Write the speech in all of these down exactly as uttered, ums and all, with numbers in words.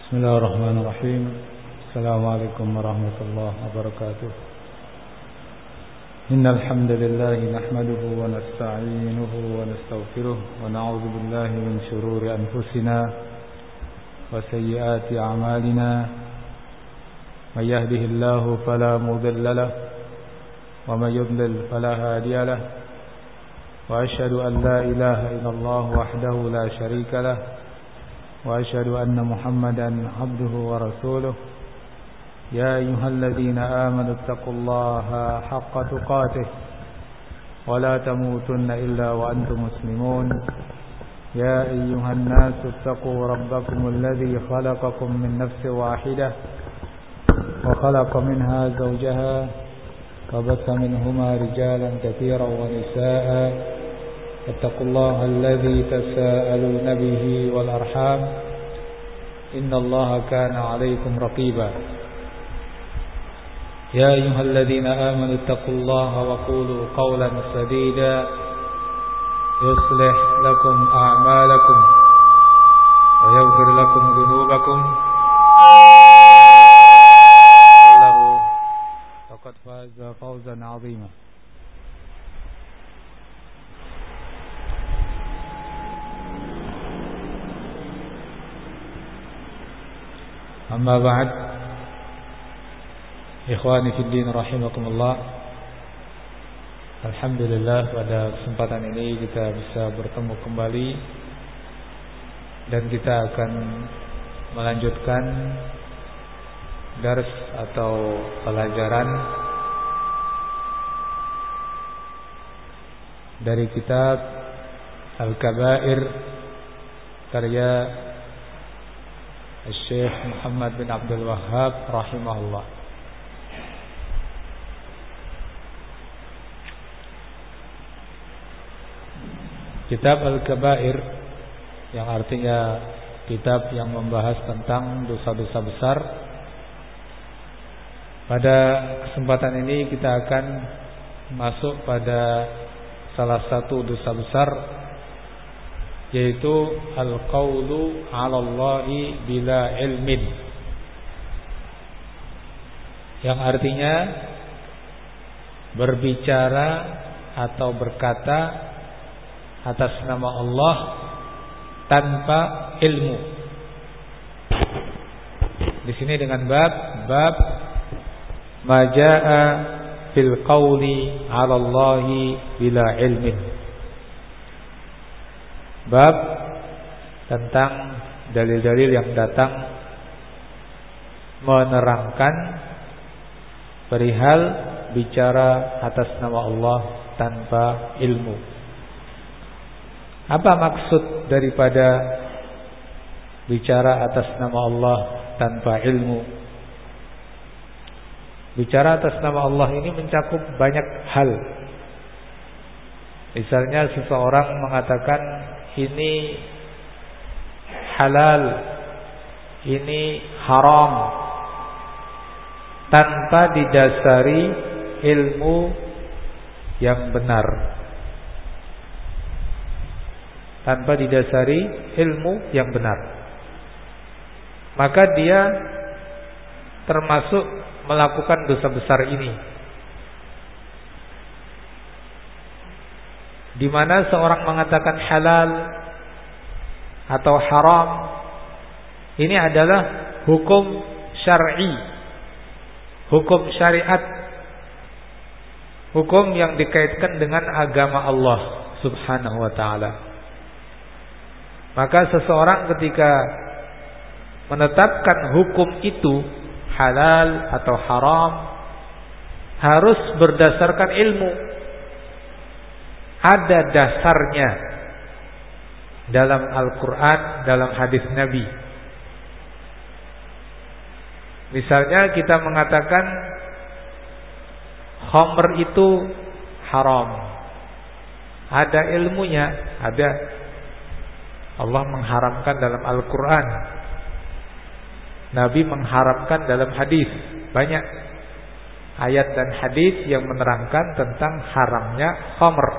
بسم الله الرحمن الرحيم. السلام عليكم ورحمة الله وبركاته. إن الحمد لله نحمده ونستعينه ونستغفره ونعوذ بالله من شرور أنفسنا وسيئات أعمالنا. من يهده الله فلا مضل له ومن يضلل فلا هادي له. وأشهد أن لا إله إلا الله وحده لا شريك له وأشهد أن محمدا عبده ورسوله. يا أيها الذين آمنوا اتقوا الله حق تقاته ولا تموتن إلا وأنتم مسلمون. يا أيها الناس اتقوا ربكم الذي خلقكم من نفس واحدة وخلق منها زوجها وبث منهما رجالا كثيرا ونساء. اتقوا الله الذي تساءلون به والأرحام إن الله كان عليكم رقيبا. يا أيها الذين آمنوا اتقوا الله وقولوا قولا سديدا يصلح لكم أعمالكم ويغفر لكم ذنوبكم فقد فاز فوزا عظيما. Amma ba'd. Ikhwani fid din rahimakumullah. Alhamdulillah pada kesempatan ini kita bisa bertemu kembali dan kita akan melanjutkan dars atau pelajaran dari kitab Al-Kabair karya Syekh Muhammad bin Abdul Wahhab rahimahullah. Kitab Al-Kabair yang artinya kitab yang membahas tentang dosa-dosa besar. Pada kesempatan ini kita akan masuk pada salah satu dosa besar, yaitu al-qawlu 'ala Allahi bila ilmin, yang artinya berbicara atau berkata atas nama Allah tanpa ilmu. Di sini dengan bab bab majaa fil qawli 'ala Allahi bila ilmin. Bab tentang dalil-dalil yang datang menerangkan perihal bicara atas nama Allah tanpa ilmu. Apa maksud daripada bicara atas nama Allah tanpa ilmu? Bicara atas nama Allah ini mencakup banyak hal. Misalnya seseorang mengatakan ini halal, ini haram, tanpa didasari ilmu yang benar, tanpa didasari ilmu yang benar, maka dia termasuk melakukan dosa besar ini, di mana seorang mengatakan halal atau haram, ini adalah hukum syar'i, hukum syariat, hukum yang dikaitkan dengan agama Allah Subhanahu wa ta'ala. Maka seseorang ketika menetapkan hukum itu halal atau haram harus berdasarkan ilmu. Ada dasarnya dalam Al-Quran, dalam hadis Nabi. Misalnya kita mengatakan khamr itu haram, ada ilmunya, ada. Allah mengharamkan dalam Al-Quran, Nabi mengharamkan dalam hadis. Banyak ayat dan hadis yang menerangkan tentang haramnya khamr.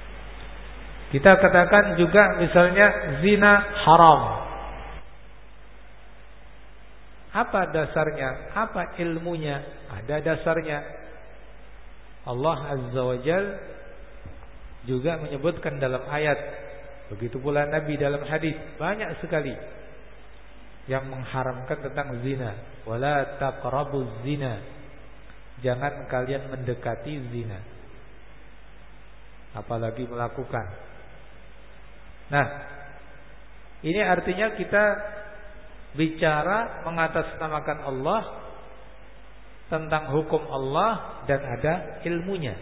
Kita katakan juga misalnya zina haram, Apa dasarnya? Apa ilmunya? Ada dasarnya. Allah Azza wa Jal juga menyebutkan dalam ayat, begitu pula Nabi dalam hadis, banyak sekali yang mengharamkan tentang zina. Wala taqrabuz zina. Jangan kalian mendekati zina, apalagi melakukan. Nah, ini artinya kita bicara mengatasnamakan Allah, tentang hukum Allah, dan ada ilmunya.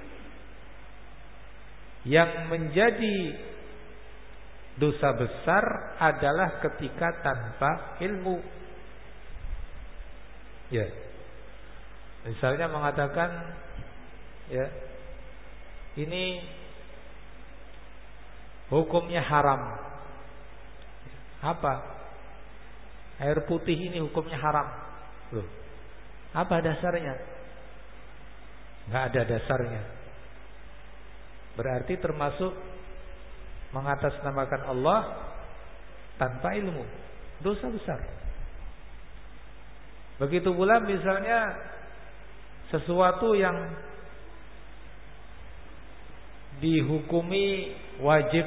Yang menjadi dosa besar adalah ketika tanpa ilmu. Ya, misalnya mengatakan, ya, ini hukumnya haram. Apa? Air putih ini hukumnya haram. Loh, apa dasarnya? Nggak ada dasarnya. Berarti termasuk mengatasnamakan Allah tanpa ilmu, dosa besar. Begitu pula misalnya sesuatu yang dihukumi wajib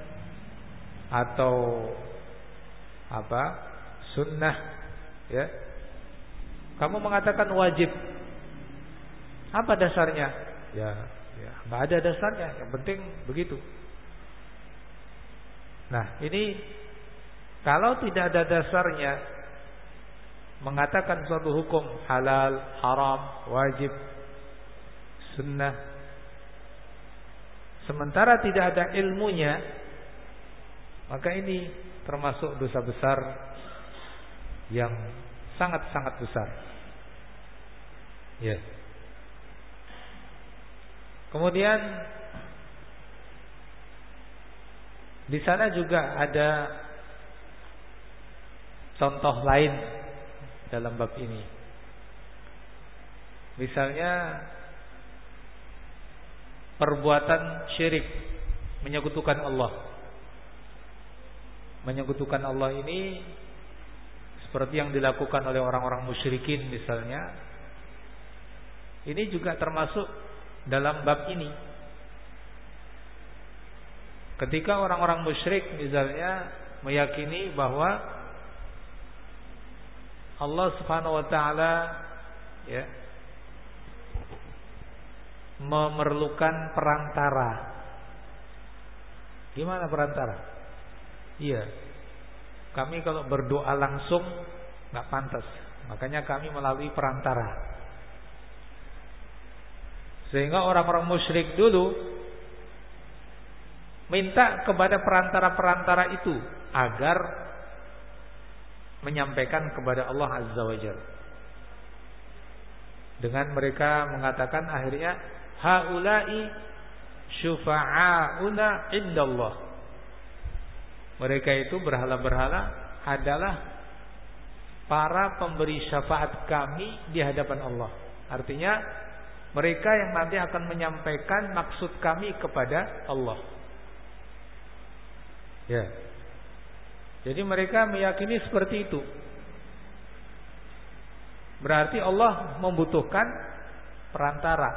atau apa, sunnah, ya, kamu mengatakan wajib, apa dasarnya? Ya, ya, nggak ada dasarnya. Yang penting begitu. Nah, ini kalau tidak ada dasarnya, mengatakan suatu hukum halal, haram, wajib, sunnah, sementara tidak ada ilmunya, maka ini termasuk dosa besar yang sangat-sangat besar. Ya. Kemudian di sana juga ada contoh lain dalam bab ini. Misalnya perbuatan syirik, menyekutukan Allah. Menyekutukan Allah ini seperti yang dilakukan oleh orang-orang musyrikin misalnya. Ini juga termasuk dalam bab ini. Ketika orang-orang musyrik misalnya meyakini bahwa Allah Subhanahu wa taala, ya, memerlukan perantara. Gimana perantara? Iya, kami kalau berdoa langsung nggak pantas, makanya kami melalui perantara. Sehingga orang-orang musyrik dulu minta kepada perantara-perantara itu agar menyampaikan kepada Allah Azza wa Jalla. Dengan mereka mengatakan akhirnya, haula'i syufa'auna indallah. Mereka itu berhala-berhala adalah para pemberi syafaat kami di hadapan Allah. Artinya mereka yang nanti akan menyampaikan maksud kami kepada Allah. Ya. Jadi mereka meyakini seperti itu. Berarti Allah membutuhkan perantara.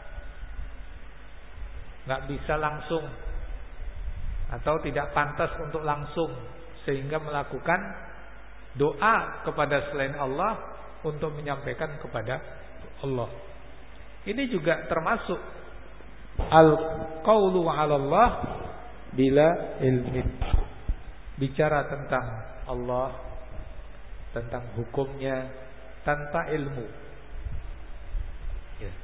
Gak bisa langsung, atau tidak pantas untuk langsung, sehingga melakukan doa kepada selain Allah untuk menyampaikan kepada Allah. Ini juga termasuk al-qaulu 'ala Allah bila ilmin. Bicara tentang Allah, tentang hukumnya tanpa ilmu. Ya.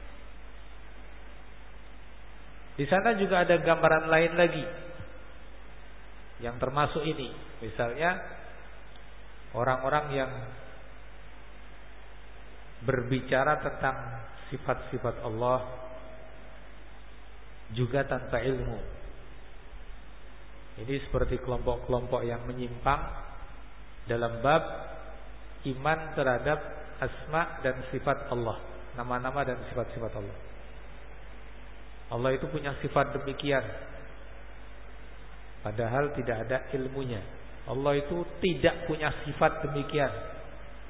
Di sana juga ada gambaran lain lagi yang termasuk ini. Misalnya orang-orang yang berbicara tentang sifat-sifat Allah juga tanpa ilmu. Ini seperti kelompok-kelompok yang menyimpang dalam bab iman terhadap asma dan sifat Allah, nama-nama dan sifat-sifat Allah. Allah itu punya sifat demikian, padahal tidak ada ilmunya. Allah itu tidak punya sifat demikian,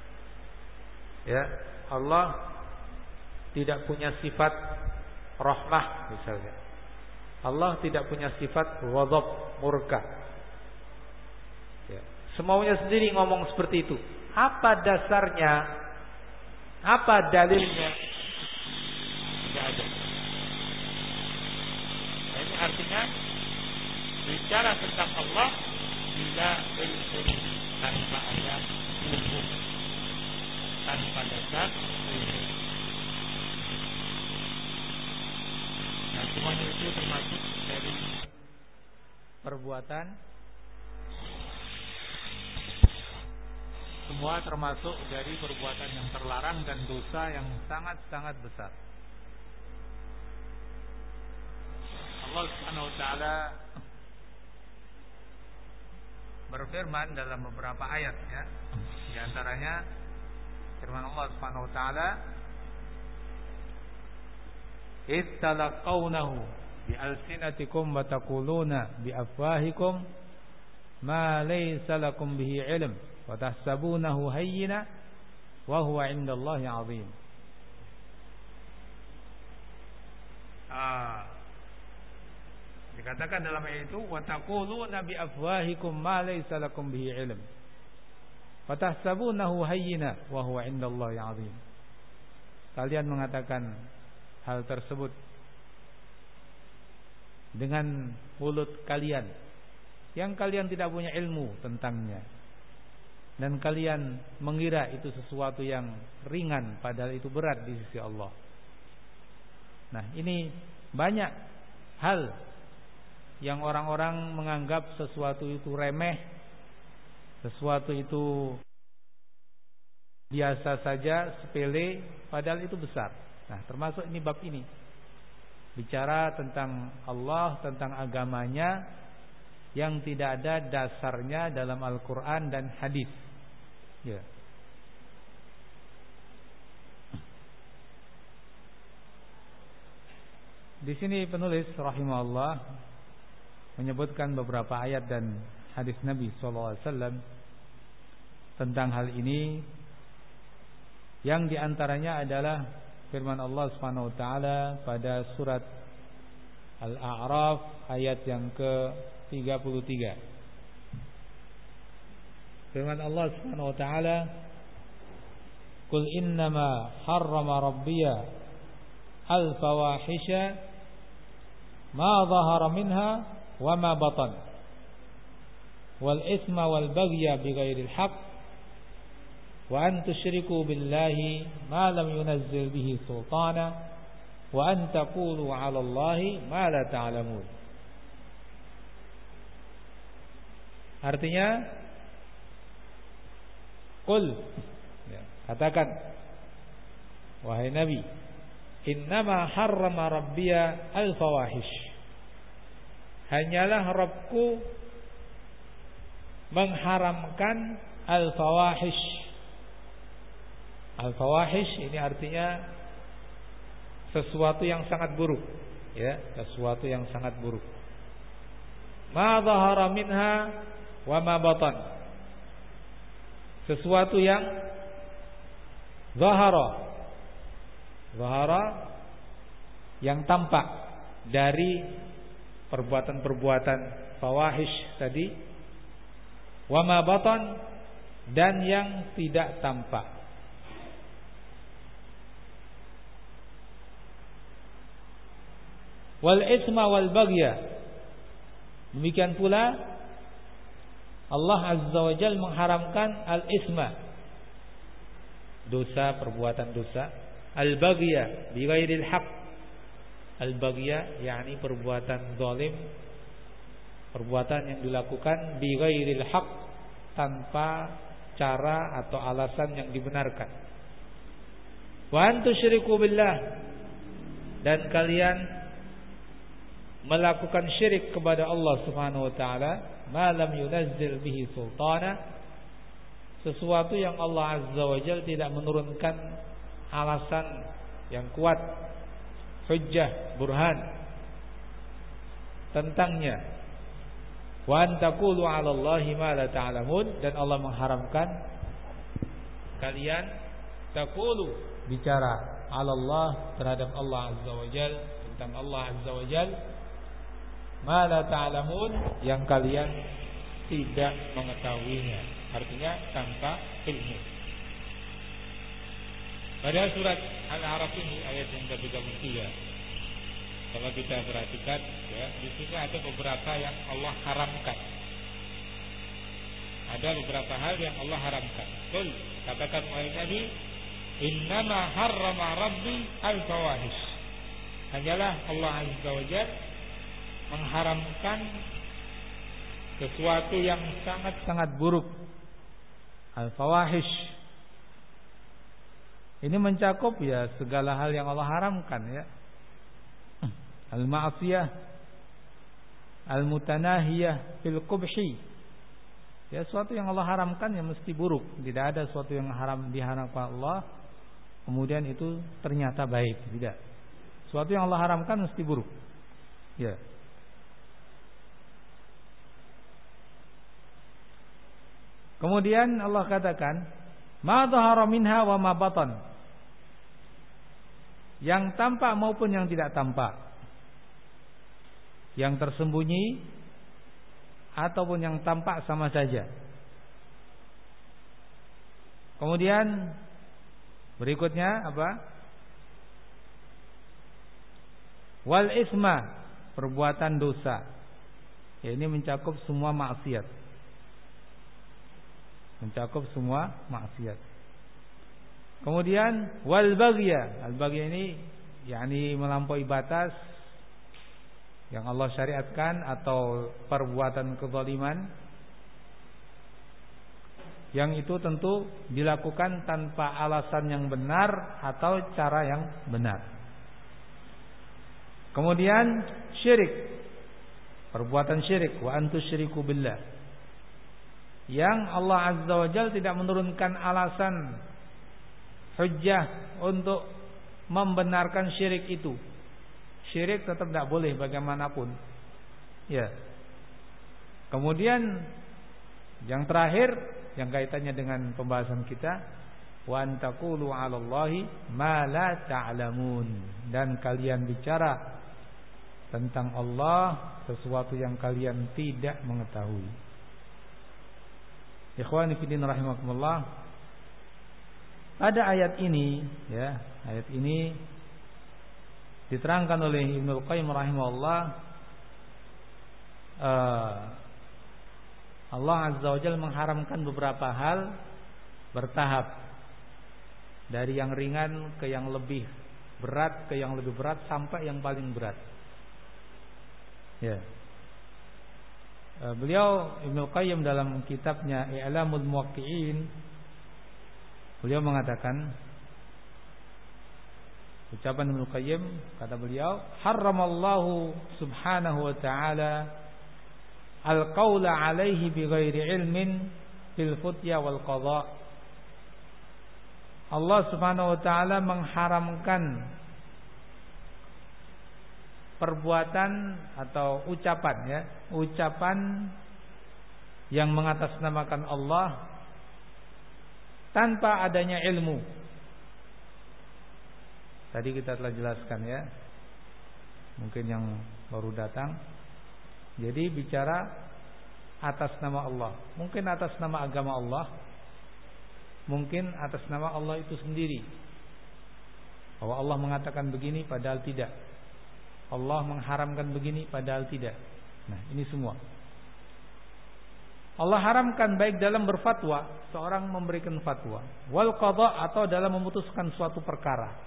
Ya, Allah tidak punya sifat rahmah misalnya. Allah tidak punya sifat ghadab, murka. Ya, semaunya sendiri ngomong seperti itu. Apa dasarnya? Apa dalilnya? Tidak ada. Nah, ini artinya bicara tentang Allah bila ilmu tanpa ada ilmu, tanpa dasar ilmu. Nah, semuanya itu termasuk dari perbuatan. Semua termasuk dari perbuatan yang terlarang dan dosa yang sangat-sangat besar. Allah Subhanahu wa taala berfirman dalam beberapa ayat, ya. Di antaranya firman Allah Subhanahu wa taala, "Ittalaqawnahu bi alsinatikum wa taquluna bi afwahikum ma laysa lakum bihi ilm wa tahsabunahu hayyina wa huwa 'indallahi 'azim." Ah, dikatakan dalam ayat itu, wa taquluna bi afwahikum ma laysa lakum bihi ilm wa tahsabunahu hayyina wa huwa 'indallahi 'azim. Kalian mengatakan hal tersebut dengan mulut kalian yang kalian tidak punya ilmu tentangnya, dan kalian mengira itu sesuatu yang ringan padahal itu berat di sisi Allah. Nah, ini banyak hal yang orang-orang menganggap sesuatu itu remeh, sesuatu itu biasa saja, sepele, padahal itu besar. Nah, termasuk ini bab ini, bicara tentang Allah, tentang agamanya yang tidak ada dasarnya dalam Al-Quran dan hadis. Ya. Di sini penulis rahimahullah menyebutkan beberapa ayat dan hadis Nabi shallallahu alaihi wasallam tentang hal ini, yang diantaranya adalah firman Allah Subhanahu wa taala pada surat Al-A'raf ayat yang ke tiga puluh tiga. Firman Allah Subhanahu wa taala, "Qul innama harrama rabbiya al-fawahisha ma dhahara minha wa ma batan wal isma wal baghya bighairil haqq wa an tusyriku billahi ma lam yunazzil bihi sultana wa an taqulu 'ala Allahi ma la ta'lamun." Artinya, qul, ya, katakan wahai Nabi, innama harrama rabbiya al-fawahish, hanyalah Rabbku mengharamkan al-fawahish. Al-fawahish ini artinya sesuatu yang sangat buruk, ya, sesuatu yang sangat buruk. Ma dhahara minha wa ma batan, sesuatu yang zahara, zahara yang tampak dari perbuatan-perbuatan fawahish tadi, wa ma batan, dan yang tidak tampak. Wal isma wal baghya, demikian pula Allah Azza wa Jalla mengharamkan al-isma, dosa, perbuatan dosa. Al-baghya bi ghairil haqq, al-baghya yakni perbuatan zalim, perbuatan yang dilakukan bi ghairil haqq, tanpa cara atau alasan yang dibenarkan. Wa an tusyriku billah, dan kalian melakukan syirik kepada Allah Subhanahu wa taala, ma lam yunazzil bihi sultana, sesuatu yang Allah Azza wa Jalla tidak menurunkan alasan yang kuat, hujjah, burhan tentangnya. Wa an taqulu 'ala Allahi ma la ta'lamun, dan Allah mengharamkan kalian taqulu, bicara ala Allah, terhadap Allah azza wajal, tentang Allah azza wajal, ma la ta'lamun, yang kalian tidak mengetahuinya, artinya tanpa ilmu. Pada surat Al-A'raf ini ayat yang ke tiga puluh tiga, kalau kita perhatikan ya, di sini ada beberapa yang Allah haramkan. Ada beberapa hal yang Allah haramkan. Qul, katakan wahai Nabi, innama harrama rabbi al-fawahish. Hanyalah Allah azza wajalla mengharamkan sesuatu yang sangat-sangat buruk. Al-fawahish ini mencakup ya segala hal yang Allah haramkan ya. Al-ma'siyah, al-mutanahiyah fil qubhi. Ya, sesuatu yang Allah haramkan ya mesti buruk. Tidak ada sesuatu yang haram diharamkan Allah kemudian itu ternyata baik, tidak. Sesuatu yang Allah haramkan mesti buruk. Ya. Kemudian Allah katakan, ma dhahara minha wa ma batan. Yang tampak maupun yang tidak tampak. Yang tersembunyi ataupun yang tampak sama saja. Kemudian berikutnya apa? Wal isma, perbuatan dosa. Ya, ini mencakup semua maksiat. Mencakup semua maksiat. Kemudian wal baghya. Al baghya ini yakni melampaui batas yang Allah syariatkan atau perbuatan kezaliman yang itu tentu dilakukan tanpa alasan yang benar atau cara yang benar. Kemudian syirik, perbuatan syirik, wa antusyriku billah, yang Allah azza wa jalla tidak menurunkan alasan hujjah untuk membenarkan syirik itu. Syirik tetap tidak boleh bagaimanapun. Ya. Kemudian yang terakhir yang kaitannya dengan pembahasan kita, wa antaqulu 'alallahi ma la ta'lamun, dan kalian bicara tentang Allah sesuatu yang kalian tidak mengetahui. Ikhwani fi din rahimakumullah, pada ayat ini ya, ayat ini diterangkan oleh Ibnu Qayyim rahimahullah, uh, Allah azza wa jalla mengharamkan beberapa hal bertahap, dari yang ringan ke yang lebih berat, ke yang lebih berat sampai yang paling berat. Ya. Uh, beliau Ibnu Qayyim dalam kitabnya I'lamul Muwaqqi'in, beliau mengatakan, ucapan Ibnu Qayyim, kata beliau, haramallahu subhanahu wa ta'ala al-qawla alaihi bighairi ilmin fil futya wal qadha. Allah subhanahu wa ta'ala mengharamkan perbuatan atau ucapan ya, ucapan yang mengatasnamakan Allah tanpa adanya ilmu. Tadi kita telah jelaskan ya, mungkin yang baru datang. Jadi bicara atas nama Allah, mungkin atas nama agama Allah, mungkin atas nama Allah itu sendiri, bahwa Allah mengatakan begini padahal tidak, Allah mengharamkan begini padahal tidak. Nah, ini semua Allah haramkan, baik dalam berfatwa, seorang memberikan fatwa, wal qadha, atau dalam memutuskan suatu perkara.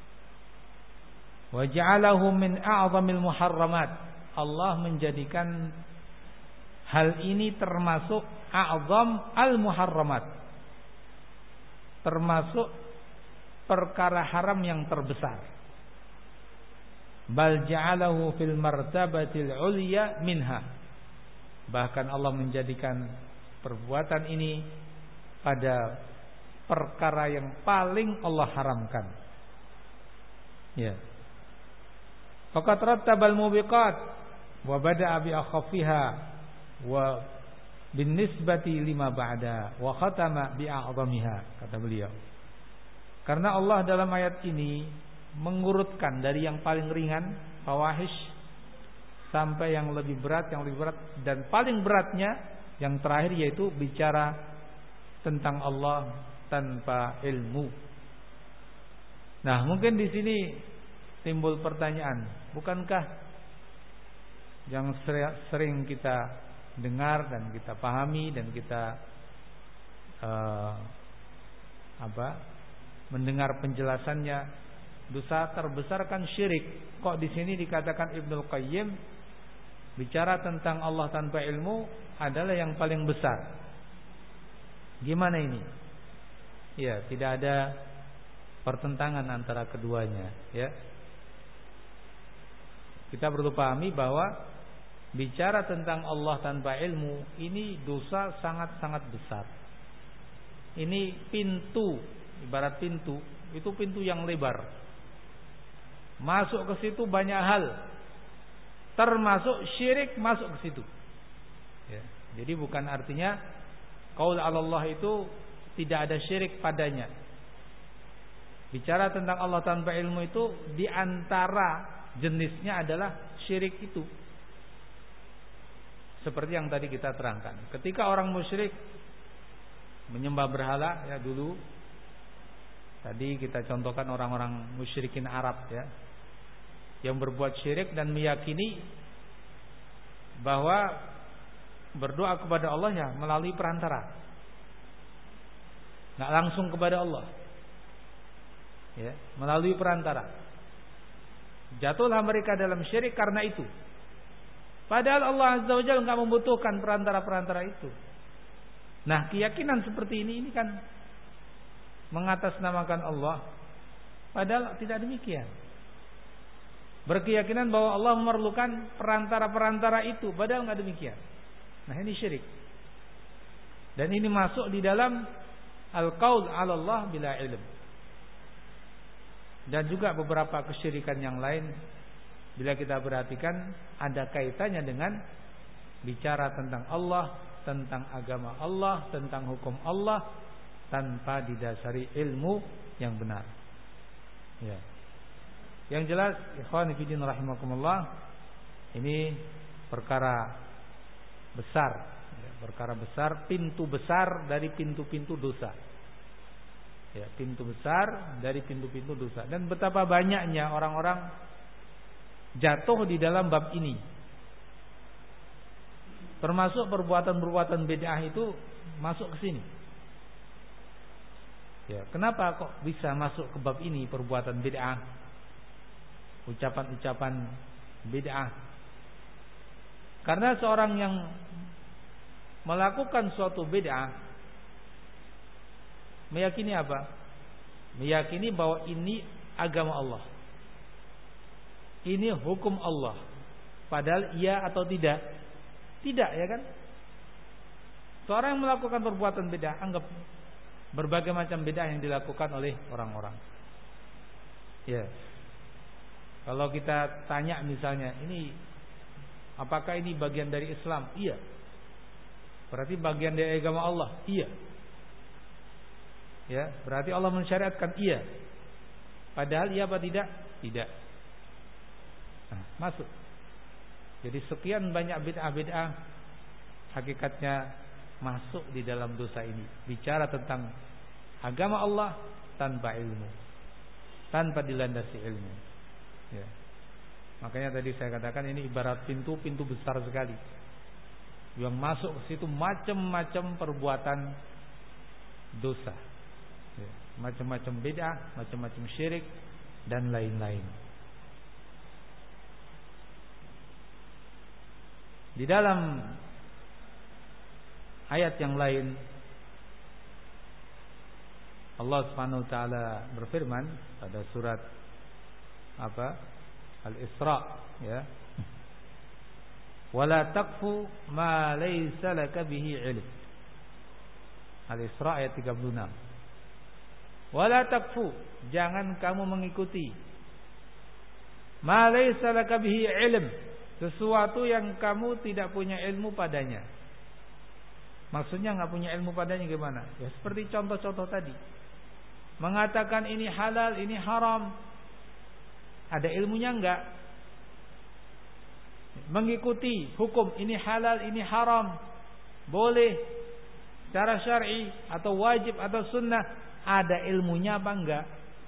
Wa ja'alahu min a'zamil muharramat, Allah menjadikan hal ini termasuk a'zam al-muharramat, termasuk perkara haram yang terbesar. Bal ja'alahu fil martabatil ulya minha, bahkan Allah menjadikan perbuatan ini pada perkara yang paling Allah haramkan. Ya. Faqad rattabal mubiqat wa bada'a bi akhaffiha wa bin nisbati lima ba'da wa khatama bi a'zamiha, kata beliau. Karena Allah dalam ayat ini mengurutkan dari yang paling ringan, fawahish, sampai yang lebih berat, yang lebih berat, dan paling beratnya yang terakhir yaitu bicara tentang Allah tanpa ilmu. Nah, mungkin di sini timbul pertanyaan, bukankah yang sering kita dengar dan kita pahami dan kita uh, apa mendengar penjelasannya, dosa terbesar kan syirik. Kok di sini dikatakan Ibnul Qayyim bicara tentang Allah tanpa ilmu adalah yang paling besar? Gimana ini? Ya, tidak ada pertentangan antara keduanya, ya. Kita perlu pahami bahwa bicara tentang Allah tanpa ilmu ini dosa sangat-sangat besar. Ini pintu, ibarat pintu, itu pintu yang lebar. Masuk ke situ banyak hal, termasuk syirik masuk ke situ. Ya, jadi bukan artinya qaul Allah itu tidak ada syirik padanya. Bicara tentang Allah tanpa ilmu itu diantara jenisnya adalah syirik itu. Seperti yang tadi kita terangkan. Ketika orang musyrik menyembah berhala, ya dulu tadi kita contohkan orang-orang musyrikin Arab, ya, yang berbuat syirik dan meyakini bahwa berdoa kepada Allah ya melalui perantara, nggak langsung kepada Allah, ya, melalui perantara. Jatuhlah mereka dalam syirik karena itu. Padahal Allah Azza wa Jalla nggak membutuhkan perantara-perantara itu. Nah, keyakinan seperti ini ini kan mengatasnamakan Allah, padahal tidak demikian. Berkeyakinan bahwa Allah memerlukan perantara-perantara itu, padahal nggak demikian. Nah, ini syirik. Dan ini masuk di dalam al-qaul 'ala Allah bila ilm. Dan juga beberapa kesyirikan yang lain, bila kita perhatikan ada kaitannya dengan bicara tentang Allah, tentang agama Allah, tentang hukum Allah tanpa didasari ilmu yang benar. Ya. Yang jelas, ikhwan fillah rahimakumullah, ini perkara besar, ya, perkara besar, pintu besar dari pintu-pintu dosa. Ya, pintu besar dari pintu-pintu dosa. Dan betapa banyaknya orang-orang jatuh di dalam bab ini. Termasuk perbuatan-perbuatan bid'ah itu masuk ke sini. Ya, kenapa kok bisa masuk ke bab ini perbuatan bid'ah? Ucapan-ucapan bid'ah. Karena seorang yang melakukan suatu bid'ah meyakini apa? Meyakini bahwa ini agama Allah, ini hukum Allah. Padahal iya atau tidak? Tidak, ya kan? Seorang yang melakukan perbuatan bid'ah, anggap berbagai macam bid'ah yang dilakukan oleh orang-orang. Ya. Kalau kita tanya misalnya, ini apakah ini bagian dari Islam? Iya. Berarti bagian dari agama Allah? Iya. Ya, berarti Allah mensyariatkan, iya. Padahal iya apa tidak? Tidak. Nah, masuk. Jadi sekian banyak bid'ah-bid'ah hakikatnya masuk di dalam dosa ini. Bicara tentang agama Allah tanpa ilmu, tanpa dilandasi ilmu. Ya. Makanya tadi saya katakan ini ibarat pintu-pintu besar sekali. Yang masuk ke situ macam-macam perbuatan dosa. Ya, macam-macam bid'ah, macam-macam syirik dan lain-lain. Di dalam ayat yang lain Allah Subhanahu wa taala berfirman pada surat apa? Al-Isra, ya. Wala taqfu ma laysa laka bihi ilm. Al-Isra ayat tiga puluh enam. Wala taqfu, jangan kamu mengikuti ma laysa laka bihi ilm, sesuatu yang kamu tidak punya ilmu padanya. Maksudnya enggak punya ilmu padanya gimana? Ya seperti contoh-contoh tadi. mengatakan ini halal, ini haram, ada ilmunya enggak? Mengikuti hukum ini halal, ini haram, boleh secara syar'i atau wajib atau sunnah, ada ilmunya apa enggak?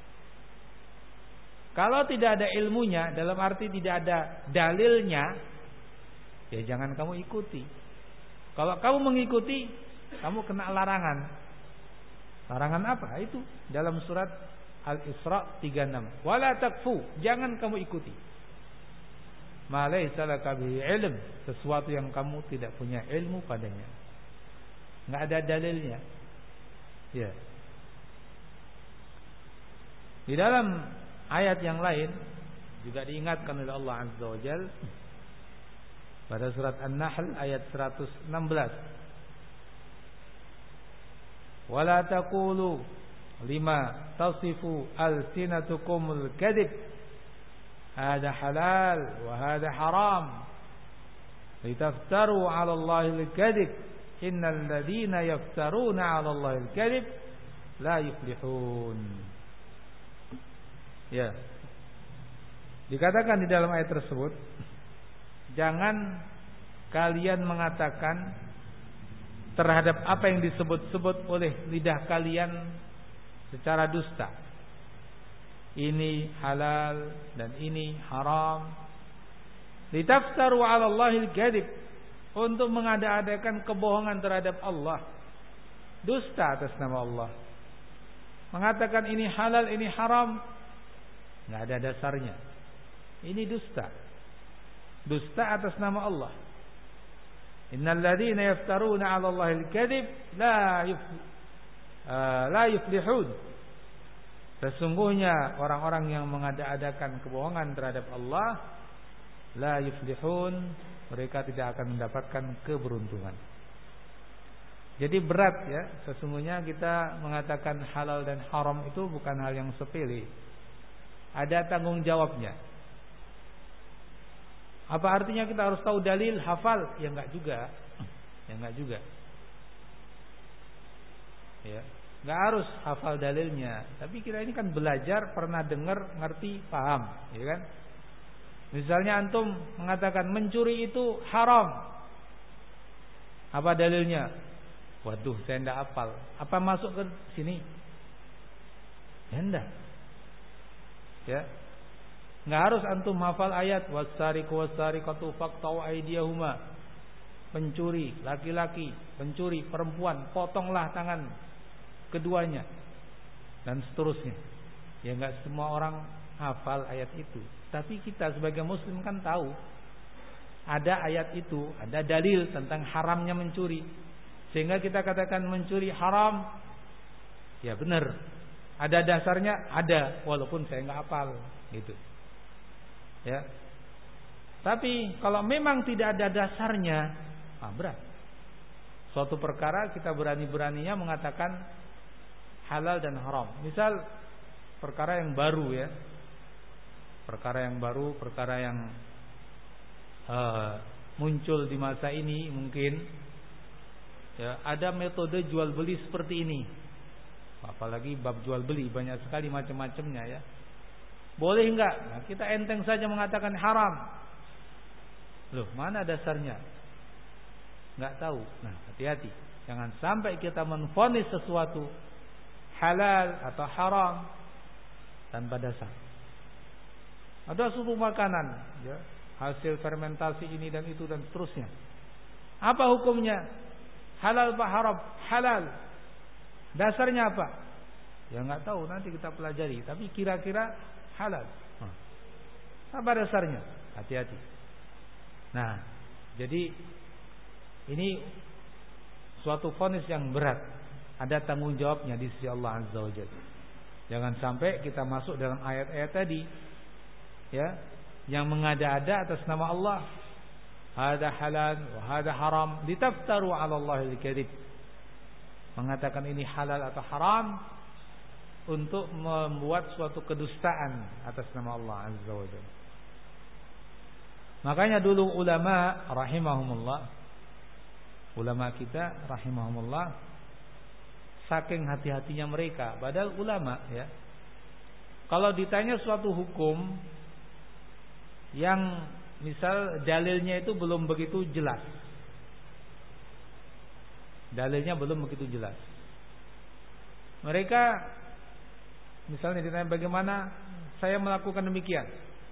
Kalau tidak ada ilmunya, dalam arti tidak ada dalilnya, ya jangan kamu ikuti. Kalau kamu mengikuti, kamu kena larangan. Larangan apa? Itu dalam surat Al-Isra tiga puluh enam. Wala takfu, jangan kamu ikuti. Ma laysa laka bihi ilm, sesuatu yang kamu tidak punya ilmu padanya. Enggak ada dalilnya. Ya. Di dalam ayat yang lain juga diingatkan oleh Allah Azza wa Jalla pada surat An-Nahl ayat seratus enam belas. Wala taqulu lima tasifu alsinatukumul kadhib hada halal wa hada haram litaftaru 'ala Allahil kadhib innal ladzina yaftaruna 'ala Allahil kadhib la yuflihun. Ya. Dikatakan di dalam ayat tersebut, jangan kalian mengatakan terhadap apa yang disebut-sebut oleh lidah kalian secara dusta. Ini halal dan ini haram. Litaftaru 'ala Allahil kadhib, untuk mengada-adakan kebohongan terhadap Allah. Dusta atas nama Allah. Mengatakan ini halal, ini haram, enggak ada dasarnya. Ini dusta. Dusta atas nama Allah. Innal ladzina yaftaruna 'ala Allahil kadhib la yuf uh, la yuflihun. Sesungguhnya orang-orang yang mengada-adakan kebohongan terhadap Allah la yuflihun, mereka tidak akan mendapatkan keberuntungan. Jadi berat ya, sesungguhnya kita mengatakan halal dan haram itu bukan hal yang sepele. Ada tanggung jawabnya. Apa artinya kita harus tahu dalil, hafal? Ya enggak juga. Ya enggak juga. Ya, enggak harus hafal dalilnya, tapi kita ini kan belajar, pernah dengar, ngerti, paham, ya kan? Misalnya antum mengatakan mencuri itu haram. Apa dalilnya? Waduh, saya enggak hafal. Apa masuk ke sini? Ya enggak. Ya. Enggak harus antum hafal ayat wasariqu wasariqatu faqta'u aydiyahuma. Pencuri laki-laki, pencuri perempuan, potonglah tangan keduanya, dan seterusnya. Ya enggak semua orang hafal ayat itu. Tapi kita sebagai muslim kan tahu ada ayat itu, ada dalil tentang haramnya mencuri, sehingga kita katakan mencuri haram. Ya benar, ada dasarnya, ada, walaupun saya enggak hafal gitu. Ya. Tapi kalau memang tidak ada dasarnya, ah, berat. Suatu perkara kita berani-beraninya mengatakan halal dan haram. Misal perkara yang baru ya, perkara yang baru, perkara yang uh, muncul di masa ini mungkin. Ya, ada metode jual beli seperti ini. Apalagi bab jual beli banyak sekali macam-macamnya ya. Boleh enggak? Nah, kita enteng saja mengatakan haram. Loh, mana dasarnya? Enggak tahu. Nah, hati-hati. Jangan sampai kita menvonis sesuatu halal atau haram tanpa dasar. Ada suatu makanan, ya, hasil fermentasi ini dan itu dan seterusnya. Apa hukumnya? Halal apa haram? Halal. Dasarnya apa? Ya enggak tahu, nanti kita pelajari. Tapi kira-kira halal. Apa dasarnya? Hati-hati. Nah, jadi ini suatu vonis yang berat. Ada tanggung jawabnya di sisi Allah Azza wa Jalla. Jangan sampai kita masuk dalam ayat-ayat tadi, ya, yang mengada-ada atas nama Allah. Hada halal wa hada haram litaftaru 'ala Allahil kadhib. Mengatakan ini halal atau haram untuk membuat suatu kedustaan atas nama Allah Azza wa Jalla. Makanya dulu ulama rahimahumullah, ulama kita rahimahumullah saking hati-hatinya mereka. Padahal ulama ya, kalau ditanya suatu hukum yang misal dalilnya itu belum begitu jelas, dalilnya belum begitu jelas, mereka misalnya ditanya bagaimana saya melakukan demikian,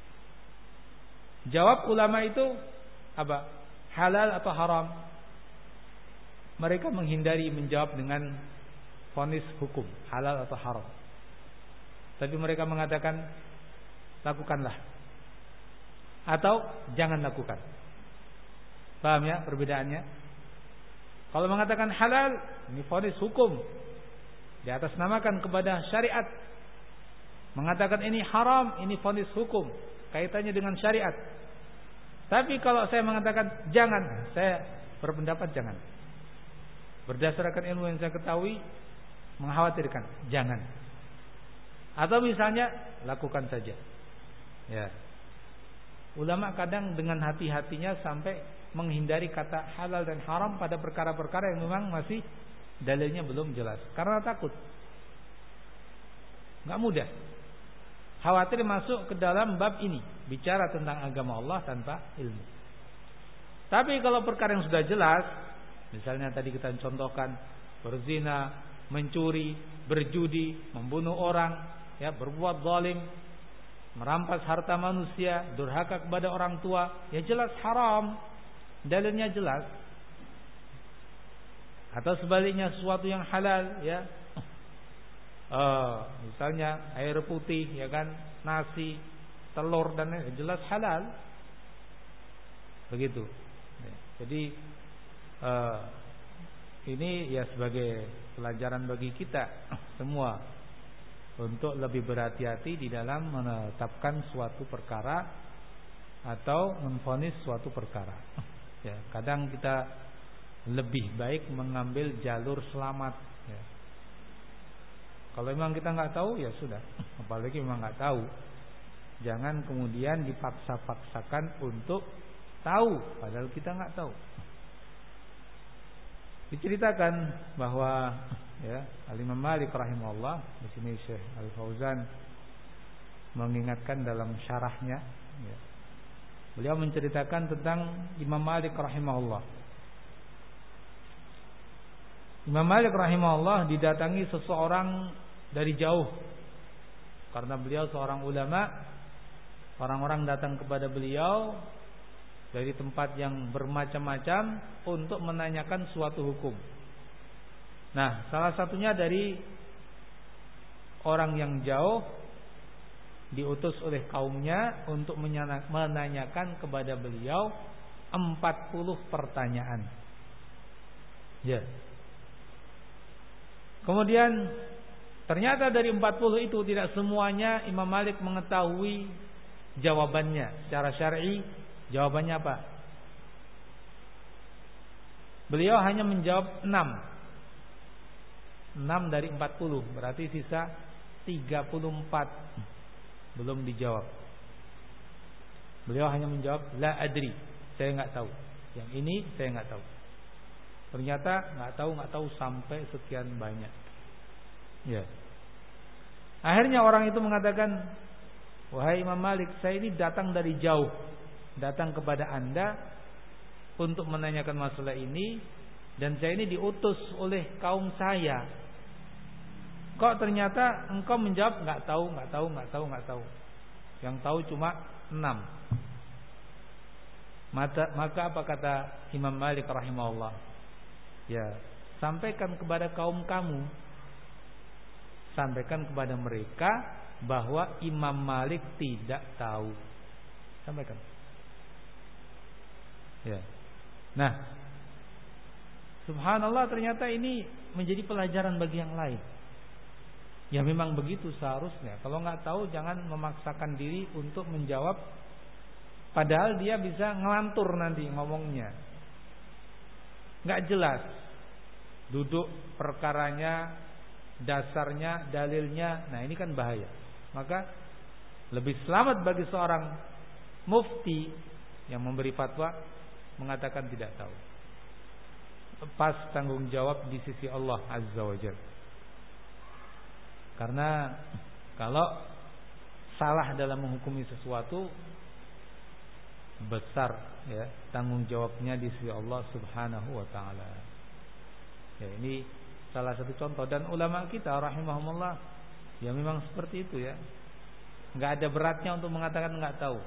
jawab ulama itu apa? Halal atau haram? Mereka menghindari menjawab dengan vonis hukum halal atau haram. Tapi mereka mengatakan lakukanlah atau jangan lakukan. Paham ya perbedaannya? Kalau mengatakan halal, ini vonis hukum, di atas namakan kepada syariat. Mengatakan ini haram, ini vonis hukum, kaitannya dengan syariat. Tapi kalau saya mengatakan jangan, saya berpendapat jangan, berdasarkan ilmu yang saya ketahui, mengkhawatirkan, jangan. Atau misalnya lakukan saja. Ya. Ulama kadang dengan hati-hatinya sampai menghindari kata halal dan haram pada perkara-perkara yang memang masih dalilnya belum jelas, karena takut. Enggak mudah. Khawatir masuk ke dalam bab ini, bicara tentang agama Allah tanpa ilmu. Tapi kalau perkara yang sudah jelas, misalnya tadi kita contohkan berzina, mencuri, berjudi, membunuh orang, ya, berbuat zalim, merampas harta manusia, durhaka kepada orang tua, ya jelas haram, dalilnya jelas. Atau sebaliknya sesuatu yang halal, ya, uh, misalnya air putih, ya kan, nasi, telur dan lain, jelas halal, begitu. Jadi uh, ini ya sebagai pelajaran bagi kita semua untuk lebih berhati-hati di dalam menetapkan suatu perkara atau memvonis suatu perkara. Ya, kadang kita lebih baik mengambil jalur selamat. Ya. Kalau memang kita nggak tahu, ya sudah. Apalagi memang nggak tahu, jangan kemudian dipaksa-paksakan untuk tahu, padahal kita nggak tahu. Diceritakan bahwa ya Al-Imam Malik rahimahullah, di sini Syekh Al-Fauzan mengingatkan dalam syarahnya, ya, beliau menceritakan tentang Imam Malik rahimahullah. Imam Malik rahimahullah didatangi seseorang dari jauh, karena beliau seorang ulama. Orang-orang datang kepada beliau dari tempat yang bermacam-macam untuk menanyakan suatu hukum. Nah, salah satunya dari orang yang jauh diutus oleh kaumnya untuk menanyakan kepada beliau empat puluh pertanyaan. Ya. Kemudian ternyata dari empat puluh itu tidak semuanya Imam Malik mengetahui jawabannya secara syar'i. Jawabannya apa? Beliau hanya menjawab enam. enam dari empat puluh, berarti sisa tiga puluh empat belum dijawab. Beliau hanya menjawab la adri, saya enggak tahu. Yang ini saya enggak tahu. Ternyata enggak tahu, enggak tahu sampai sekian banyak. Ya. Akhirnya orang itu mengatakan, "Wahai Imam Malik, saya ini datang dari jauh, datang kepada Anda untuk menanyakan masalah ini, dan saya ini diutus oleh kaum saya. Kok ternyata engkau menjawab enggak tahu, enggak tahu, enggak tahu, enggak tahu. Yang tahu cuma enam." Maka, maka apa kata Imam Malik rahimahullah? Ya, sampaikan kepada kaum kamu, sampaikan kepada mereka bahwa Imam Malik tidak tahu. Sampaikan. Ya. Nah, subhanallah, ternyata ini menjadi pelajaran bagi yang lain. Ya memang begitu seharusnya. Kalau nggak tahu jangan memaksakan diri untuk menjawab, padahal dia bisa ngelantur nanti ngomongnya, nggak jelas duduk perkaranya, dasarnya, dalilnya. Nah ini kan bahaya. Maka lebih selamat bagi seorang mufti yang memberi fatwa mengatakan tidak tahu. Lepas tanggung jawab di sisi Allah Azza wa Jalla. Karena kalau salah dalam menghukumi sesuatu, besar ya tanggung jawabnya di sisi Allah Subhanahu wa taala. Ya, ini salah satu contoh, dan ulama kita rahimahumullah ya memang seperti itu ya. Enggak ada beratnya untuk mengatakan enggak tahu.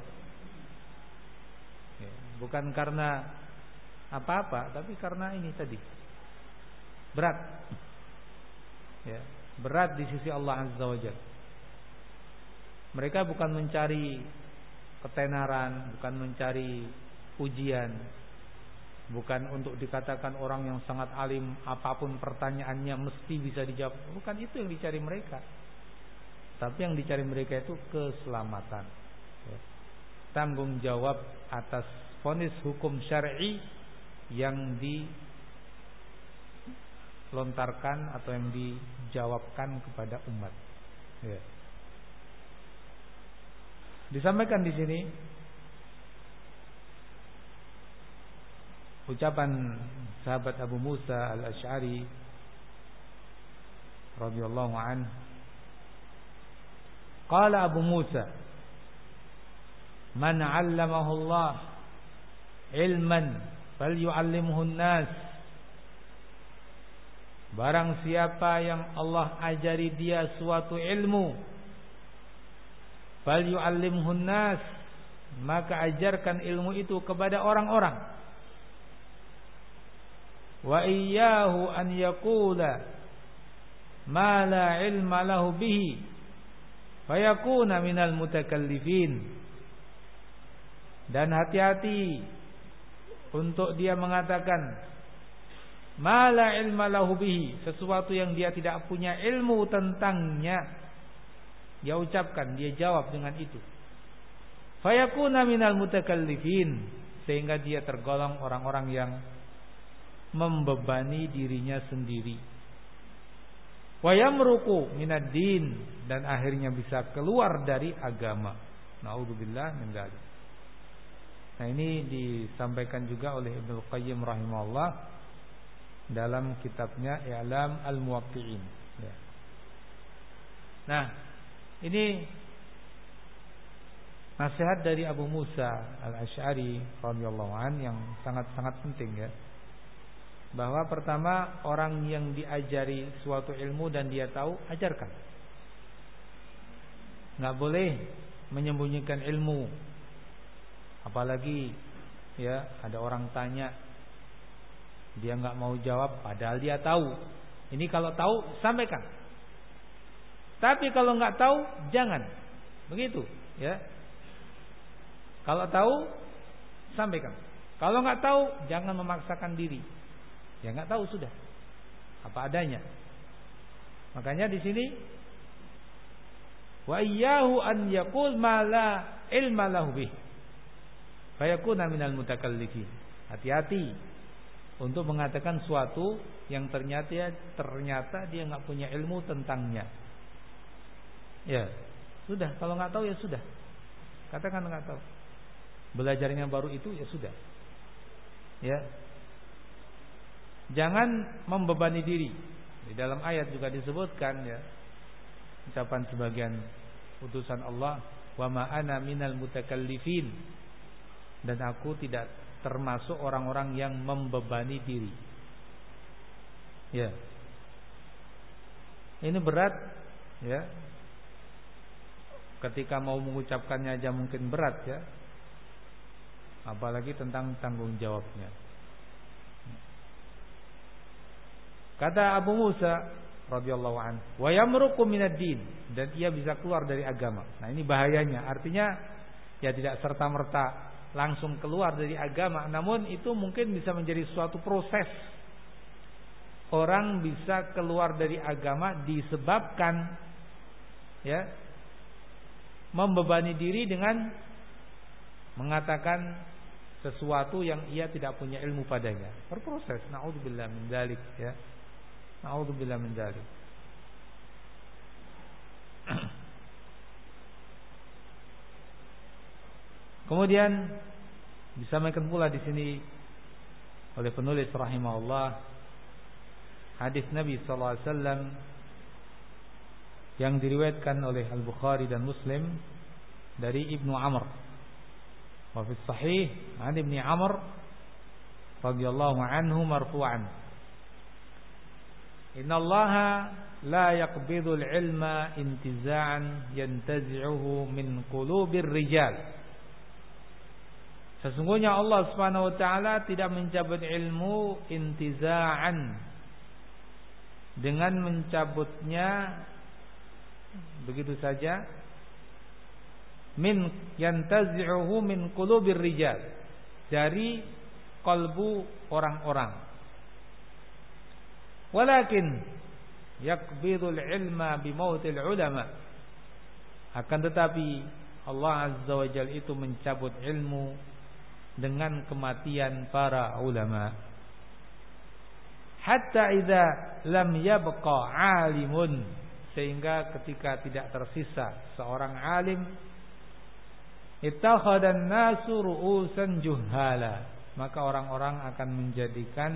Ya, bukan karena apa-apa, tapi karena ini tadi. Berat. Ya, berat di sisi Allah Azza wa Jalla. Mereka bukan mencari ketenaran, bukan mencari ujian, bukan untuk dikatakan orang yang sangat alim, apapun pertanyaannya mesti bisa dijawab. Bukan itu yang dicari mereka. Tapi yang dicari mereka itu keselamatan, ya. Tanggung jawab atas vonis hukum syar'i yang dilontarkan atau yang dijawabkan kepada umat, ya. Disampaikan di sini ucapan sahabat Abu Musa Al-Asy'ari radhiyallahu anhu. Qala Abu Musa, "Man 'allamahu Allah ilman falyu'allimhu an-nas." Barang siapa yang Allah ajari dia suatu ilmu, falyu'allimhu an-nas, maka ajarkan ilmu itu kepada orang-orang. Wa iyyahu an yaqula ma la ilma lahu bihi fayakuna minal mutakallifin. Dan hati-hati untuk dia mengatakan ma la ilma lahu bihi, sesuatu yang dia tidak punya ilmu tentangnya. Dia ucapkan, dia jawab dengan itu. Fayakuna minal mutakallifin, sehingga dia tergolong orang-orang yang membebani dirinya sendiri. Wa yamruqu minad din, dan akhirnya bisa keluar dari agama. Naudzubillah min dzalik. Nah, ini disampaikan juga oleh Ibnu Qayyim rahimahullah dalam kitabnya I'lam al-Muwaqqi'in, ya. Nah, ini nasihat dari Abu Musa Al-Asy'ari radhiyallahu an yang sangat-sangat penting, ya. Bahwa pertama, orang yang diajari suatu ilmu dan dia tahu, ajarkan. Enggak boleh menyembunyikan ilmu. Apalagi ya ada orang tanya, dia enggak mau jawab padahal dia tahu. Ini kalau tahu sampaikan. Tapi kalau enggak tahu jangan. Begitu, ya. Kalau tahu sampaikan. Kalau enggak tahu jangan memaksakan diri. Ya enggak tahu sudah. Apa adanya. Makanya di sini wa iyyahu an yaqul ma la ilma lahu bih fayakuna minal mutakallifin. Hati-hati untuk mengatakan suatu yang ternyata ternyata dia enggak punya ilmu tentangnya. Ya, sudah, kalau enggak tahu ya sudah. Katakan enggak tahu. Belajarnya baru itu ya sudah. Ya. Jangan membebani diri. Di dalam ayat juga disebutkan, ya, ucapan sebagian utusan Allah, wa ma ana minal mutakallifin, dan aku tidak termasuk orang-orang yang membebani diri. Ya. Ini berat, ya. Ketika mau mengucapkannya aja mungkin berat, ya. Apalagi tentang tanggung jawabnya. Kata Abu Musa radhiyallahu anhu, wa yamruqu minad din, dan ia bisa keluar dari agama. Nah, ini bahayanya. Artinya ya tidak serta-merta langsung keluar dari agama, namun itu mungkin bisa menjadi suatu proses. Orang bisa keluar dari agama disebabkan ya membebani diri dengan mengatakan sesuatu yang ia tidak punya ilmu padanya. Berproses. Naudzubillah min dzalik, ya. Na'udzubillah min dzalik. Kemudian disampaikan pula di sini oleh penulis rahimahullah hadis Nabi sallallahu alaihi wasallam yang diriwayatkan oleh Al-Bukhari dan Muslim dari Ibnu Amr. Wa fi sahih an Ibnu Amr radhiyallahu anhu marfu'an. Innallaha la yaqbidul ilma intiza'an yantazi'uhu min qulubir rijal. Sesungguhnya Allah Subhanahu wa taala tidak mencabut ilmu intiza'an, dengan mencabutnya begitu saja, min yantazi'uhu min qulubir rijal, dari kalbu orang-orang. Walakin yaqbidul ilma bimautil ulama, akan tetapi Allah Azza wa Jalla itu mencabut ilmu dengan kematian para ulama. Hatta idza lam yabqa alimun, sehingga ketika tidak tersisa seorang alim, ittakhadhan nasu ru'usan juhala, maka orang-orang akan menjadikan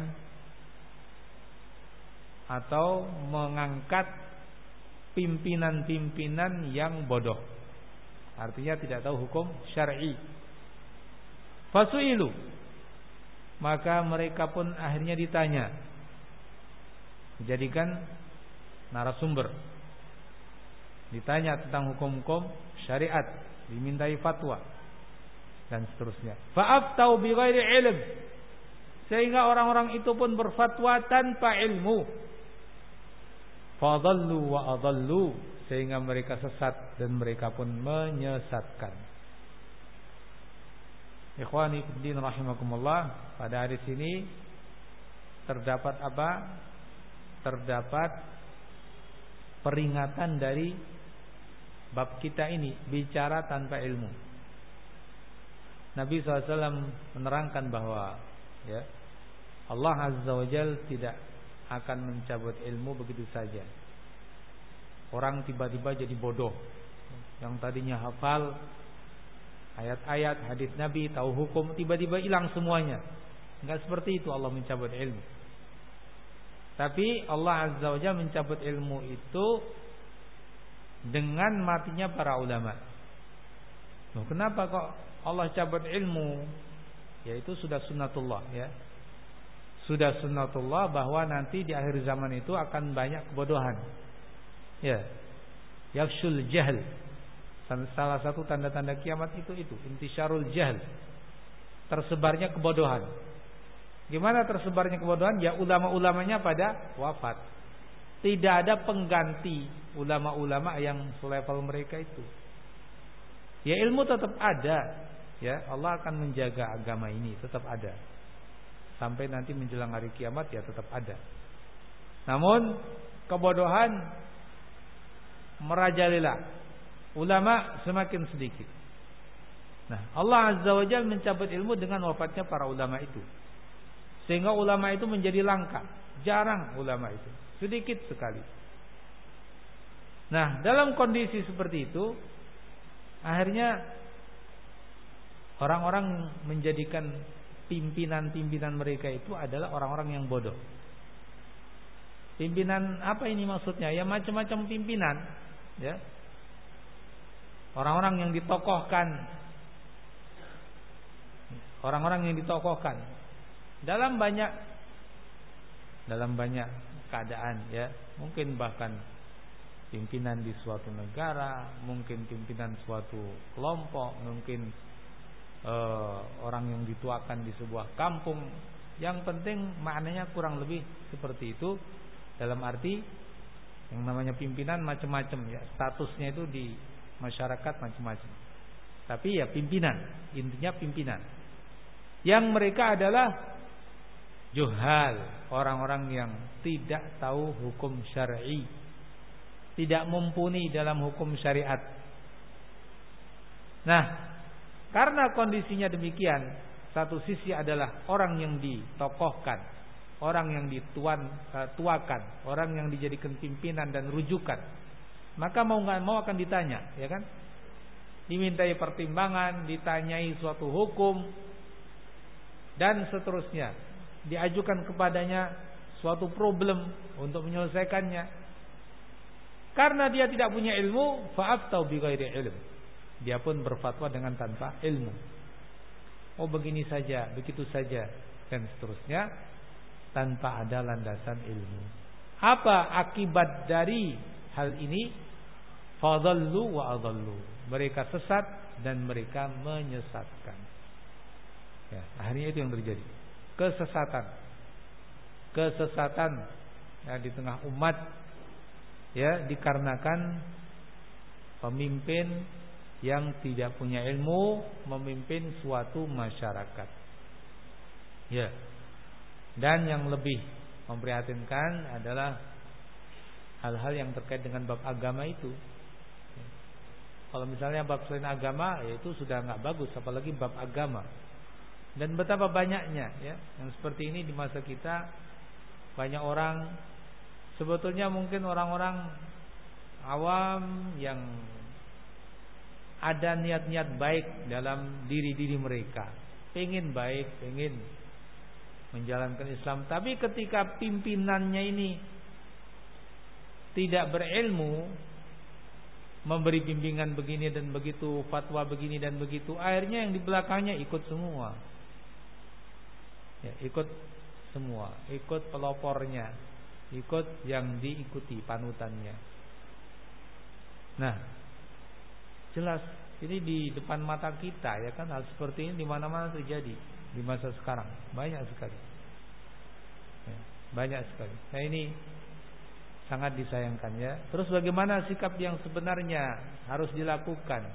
atau mengangkat pimpinan-pimpinan yang bodoh, artinya tidak tahu hukum syar'i. Fasu'ilu, maka mereka pun akhirnya ditanya, dijadikan narasumber, ditanya tentang hukum-hukum syariat, dimintai fatwa dan seterusnya. Fa'aftau bighairi ilm, sehingga orang-orang itu pun berfatwa tanpa ilmu. Fadallu wa adallu, sehingga mereka sesat dan mereka pun menyesatkan. Ikhwani fiddin rahimakumullah, pada hadis ini terdapat apa? Terdapat peringatan dari bab kita ini, bicara tanpa ilmu. Nabi shallallahu alaihi wasallam menerangkan bahwa ya, Allah Azza wa Jalla tidak akan mencabut ilmu begitu saja. Orang tiba-tiba jadi bodoh, yang tadinya hafal ayat-ayat hadis Nabi, tahu hukum, tiba-tiba hilang semuanya. Enggak seperti itu Allah mencabut ilmu. Tapi Allah Azza wa Jalla mencabut ilmu itu dengan matinya para ulama. Loh, kenapa kok Allah cabut ilmu? Yaitu sudah sunnatullah, ya. Sudah sunnatullah bahwa nanti di akhir zaman itu akan banyak kebodohan. Ya. Yakshul jahl. Salah satu tanda-tanda kiamat itu itu intisyarul jahl. Tersebarnya kebodohan. Gimana tersebarnya kebodohan? Ya, ulama-ulamanya pada wafat. Tidak ada pengganti ulama-ulama yang selevel mereka itu. Ya, ilmu tetap ada. Ya, Allah akan menjaga agama ini, tetap ada. Sampai nanti menjelang hari kiamat ya tetap ada. Namun kebodohan merajalela, ulama semakin sedikit. Nah, Allah Azza wa Jalla mencabut ilmu dengan wafatnya para ulama itu, sehingga ulama itu menjadi langka, jarang ulama itu, sedikit sekali. Nah, dalam kondisi seperti itu, akhirnya orang-orang menjadikan pimpinan-pimpinan mereka itu adalah orang-orang yang bodoh. Pimpinan apa ini maksudnya? Ya, macam-macam pimpinan, ya. Orang-orang yang ditokohkan, orang-orang yang ditokohkan dalam banyak dalam banyak keadaan, ya. Mungkin bahkan pimpinan di suatu negara, mungkin pimpinan suatu kelompok, mungkin Uh, orang yang dituakan di sebuah kampung. Yang penting maknanya kurang lebih seperti itu. Dalam arti yang namanya pimpinan macam-macam, ya, statusnya itu di masyarakat macam-macam. Tapi ya pimpinan, intinya pimpinan. Yang mereka adalah juhal, orang-orang yang tidak tahu hukum syar'i, tidak mumpuni dalam hukum syariat. Nah, karena kondisinya demikian, satu sisi adalah orang yang ditokohkan, orang yang dituan, tuakan, orang yang dijadikan pimpinan dan rujukan, maka mau nggak mau akan ditanya, ya kan? Dimintai pertimbangan, ditanyai suatu hukum, dan seterusnya, diajukan kepadanya suatu problem untuk menyelesaikannya. Karena dia tidak punya ilmu, fa'aftau bighairi ilm. Dia pun berfatwa dengan tanpa ilmu. Oh begini saja, begitu saja, dan seterusnya, tanpa ada landasan ilmu. Apa akibat dari hal ini? Fadhallu wa adhallu. Mereka sesat dan mereka menyesatkan. Ya, akhirnya itu yang terjadi. Kesesatan. Kesesatan ya, di tengah umat ya dikarenakan pemimpin yang tidak punya ilmu memimpin suatu masyarakat. Ya. Dan yang lebih memprihatinkan adalah hal-hal yang terkait dengan bab agama itu. Kalau misalnya bab selain agama, ya itu sudah nggak bagus, apalagi bab agama. Dan betapa banyaknya ya yang seperti ini di masa kita. Banyak orang, sebetulnya mungkin orang-orang awam yang ada niat-niat baik dalam diri-diri mereka, pengen baik, pengen menjalankan Islam. Tapi ketika pimpinannya ini tidak berilmu, memberi bimbingan begini dan begitu, fatwa begini dan begitu, akhirnya yang di belakangnya ikut semua. Ya, ikut semua, ikut pelopornya, ikut yang diikuti panutannya. Nah, jelas ini di depan mata kita ya kan, hal seperti ini di mana-mana terjadi di masa sekarang, banyak sekali. Ya, banyak sekali. Nah, ini sangat disayangkan ya. Terus bagaimana sikap yang sebenarnya harus dilakukan?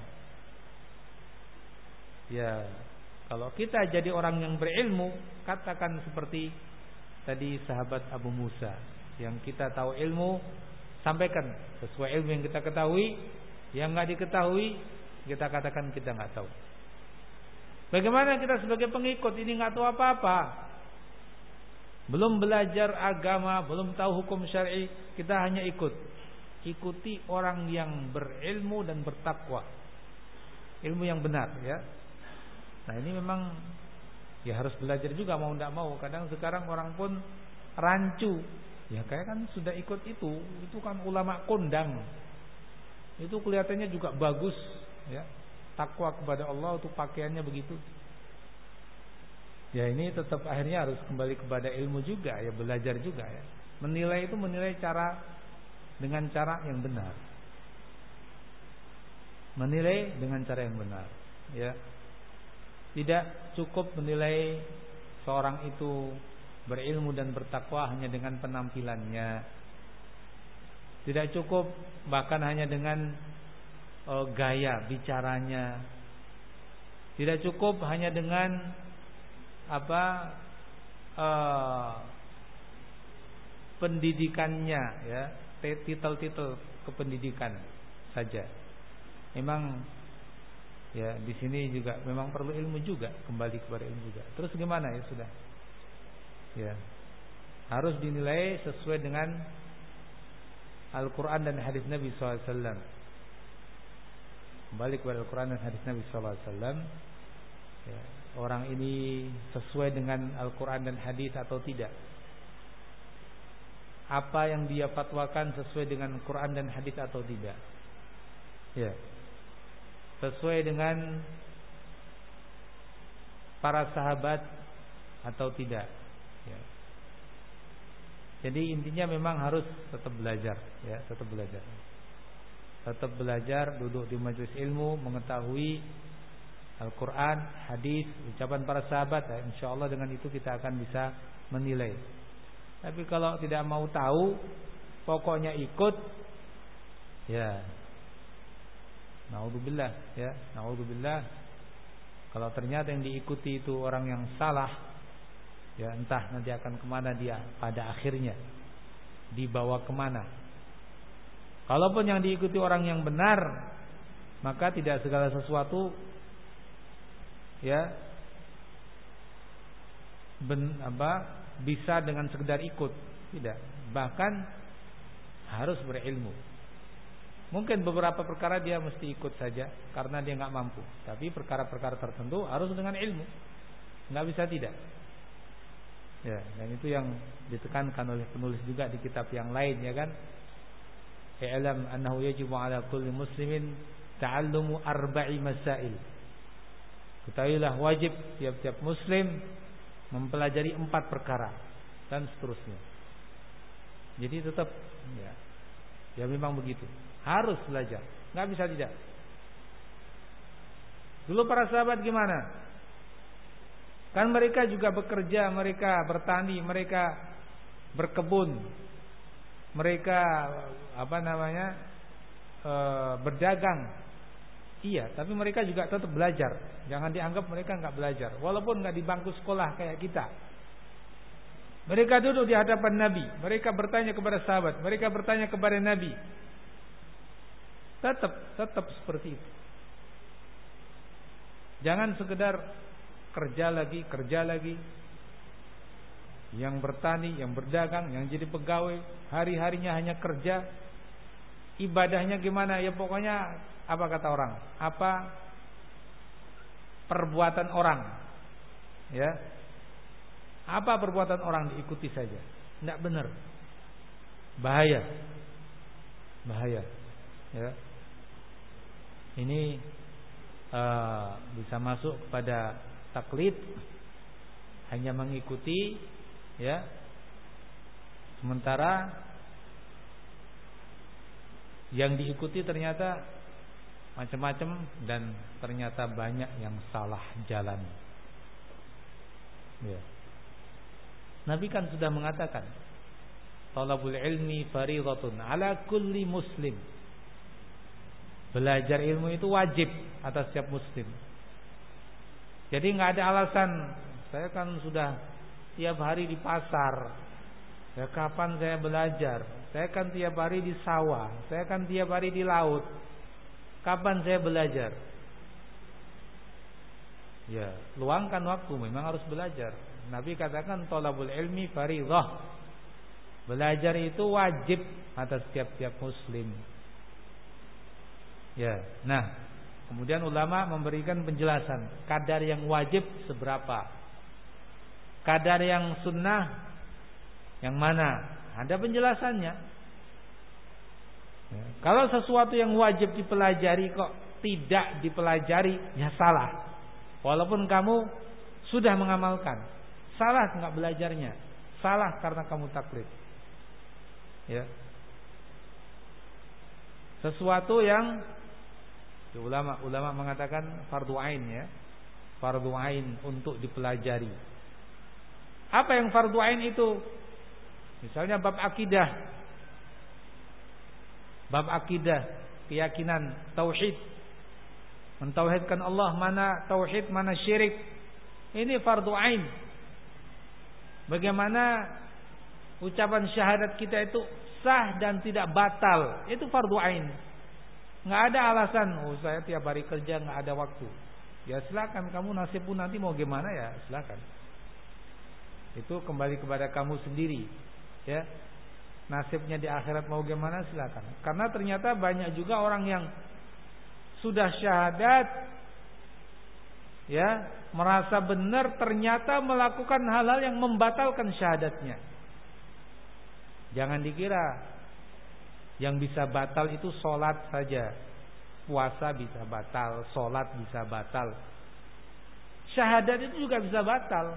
Ya, kalau kita jadi orang yang berilmu, katakan seperti tadi sahabat Abu Musa, yang kita tahu ilmu, sampaikan sesuai ilmu yang kita ketahui. Yang nggak diketahui, kita katakan kita nggak tahu. Bagaimana kita sebagai pengikut ini nggak tahu apa-apa, belum belajar agama, belum tahu hukum syar'i, kita hanya ikut, ikuti orang yang berilmu dan bertakwa, ilmu yang benar, ya. Nah ini memang ya harus belajar juga mau tidak mau. Kadang sekarang orang pun rancu, ya kayak kan sudah ikut itu, itu kan ulama kondang. Itu kelihatannya juga bagus ya, takwa kepada Allah, untuk pakaiannya begitu. Ya ini tetap akhirnya harus kembali kepada ilmu juga ya, belajar juga ya. Menilai itu menilai cara dengan cara yang benar. Menilai dengan cara yang benar ya. Tidak cukup menilai seorang itu berilmu dan bertakwa hanya dengan penampilannya. Tidak cukup bahkan hanya dengan uh, gaya bicaranya. Tidak cukup hanya dengan apa uh, pendidikannya ya, titel-titel kependidikan saja. Memang ya di sini juga memang perlu ilmu juga, kembali kepada ilmu juga. Terus gimana ya sudah? Ya. Harus dinilai sesuai dengan Al-Quran dan hadis Nabi shallallahu alaihi wasallam. Kembali kepada Al-Quran dan hadis Nabi shallallahu alaihi wasallam ya, orang ini sesuai dengan Al-Quran dan hadis atau tidak. Apa yang dia fatwakan sesuai dengan Al-Quran dan hadis atau tidak. Ya, sesuai dengan para sahabat atau tidak ya. Jadi intinya memang harus tetap belajar ya, tetap belajar. Tetap belajar, duduk di majelis ilmu, mengetahui Al-Quran, hadis, ucapan para sahabat ya, insyaallah dengan itu kita akan bisa menilai. Tapi kalau tidak mau tahu, pokoknya ikut ya, naudzubillah ya, naudzubillah. Kalau ternyata yang diikuti itu orang yang salah, ya entah nanti akan kemana dia pada akhirnya, dibawa kemana. Kalaupun yang diikuti orang yang benar, maka tidak segala sesuatu ya ben, apa, bisa dengan sekedar ikut, tidak. Bahkan harus berilmu. Mungkin beberapa perkara dia mesti ikut saja karena dia nggak mampu, tapi perkara-perkara tertentu harus dengan ilmu, nggak bisa tidak. Ya, dan itu yang ditekankan oleh penulis juga di kitab yang lain ya kan. i'lam annahu yajibu ala kulli muslimin ta'allumu arba'i masail. Ketahuilah wajib tiap-tiap muslim mempelajari empat perkara dan seterusnya. Jadi tetap ya, ya memang begitu. Harus belajar, nggak bisa tidak. Dulu para sahabat gimana? Kan mereka juga bekerja, mereka bertani, mereka berkebun, mereka apa namanya e, berdagang. Iya, tapi mereka juga tetap belajar. Jangan dianggap mereka nggak belajar, walaupun nggak di bangku sekolah kayak kita. Mereka duduk di hadapan Nabi, mereka bertanya kepada sahabat, mereka bertanya kepada Nabi. Tetap, tetap seperti itu. Jangan sekedar kerja lagi, kerja lagi. Yang bertani, yang berdagang, yang jadi pegawai, hari-harinya hanya kerja. Ibadahnya gimana? Ya pokoknya apa kata orang? Apa perbuatan orang? Ya. Apa perbuatan orang diikuti saja. Tidak benar. Bahaya. Bahaya. Ya. Ini uh, bisa masuk kepada taklid, hanya mengikuti, ya. Sementara yang diikuti ternyata macam-macam dan ternyata banyak yang salah jalan. Ya. Nabi kan sudah mengatakan, talabul ilmi fariidhatun ala kulli muslim. Belajar ilmu itu wajib atas setiap muslim. Jadi nggak ada alasan, saya kan sudah tiap hari di pasar, ya kapan saya belajar? Saya kan tiap hari di sawah, saya kan tiap hari di laut, kapan saya belajar? Ya, luangkan waktu, memang harus belajar. Nabi katakan thalabul ilmi fariidhah. Belajar itu wajib atas tiap-tiap muslim. Ya, nah, kemudian ulama memberikan penjelasan kadar yang wajib seberapa, kadar yang sunnah yang mana, ada penjelasannya. Ya, kalau sesuatu yang wajib dipelajari kok tidak dipelajari, ya salah. Walaupun kamu sudah mengamalkan, salah nggak belajarnya, salah karena kamu taklid. Ya, sesuatu yang ulama ulama mengatakan fardu ain, ya, fardu ain untuk dipelajari. Apa yang fardu ain itu? Misalnya bab akidah, bab akidah, keyakinan, tauhid, mentauhidkan Allah, mana tauhid, mana syirik. Ini fardu ain. Bagaimana ucapan syahadat kita itu sah dan tidak batal, itu fardu ain. Nggak ada alasan, oh saya tiap hari kerja nggak ada waktu. Ya silakan, kamu nasib pun nanti mau gimana ya silakan. Itu kembali kepada kamu sendiri, ya. Nasibnya di akhirat mau gimana silakan. Karena ternyata banyak juga orang yang sudah syahadat, ya, merasa benar, ternyata melakukan hal-hal yang membatalkan syahadatnya. Jangan dikira yang bisa batal itu sholat saja. Puasa bisa batal, sholat bisa batal, syahadat itu juga bisa batal.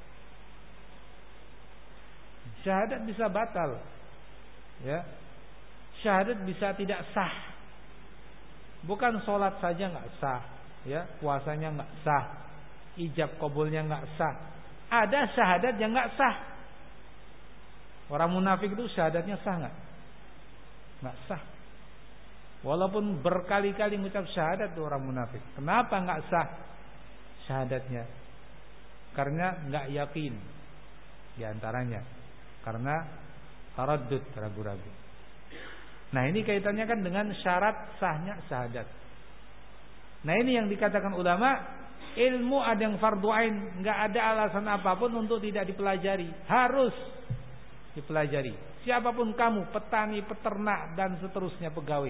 Syahadat bisa batal, ya. Syahadat bisa tidak sah. Bukan sholat saja nggak sah, ya, puasanya nggak sah, ijab qabulnya nggak sah. Ada syahadat yang nggak sah. Orang munafik itu syahadatnya sah nggak? Nggak sah. Walaupun berkali-kali mengucap syahadat itu orang munafik. Kenapa nggak sah syahadatnya? Karena nggak yakin. Di antaranya karena taraddud, ragu-ragu. Nah ini kaitannya kan dengan syarat sahnya syahadat. Nah ini yang dikatakan ulama, ilmu ada yang fardu ain, nggak ada alasan apapun untuk tidak dipelajari, harus dipelajari. Siapapun kamu, petani, peternak dan seterusnya, pegawai,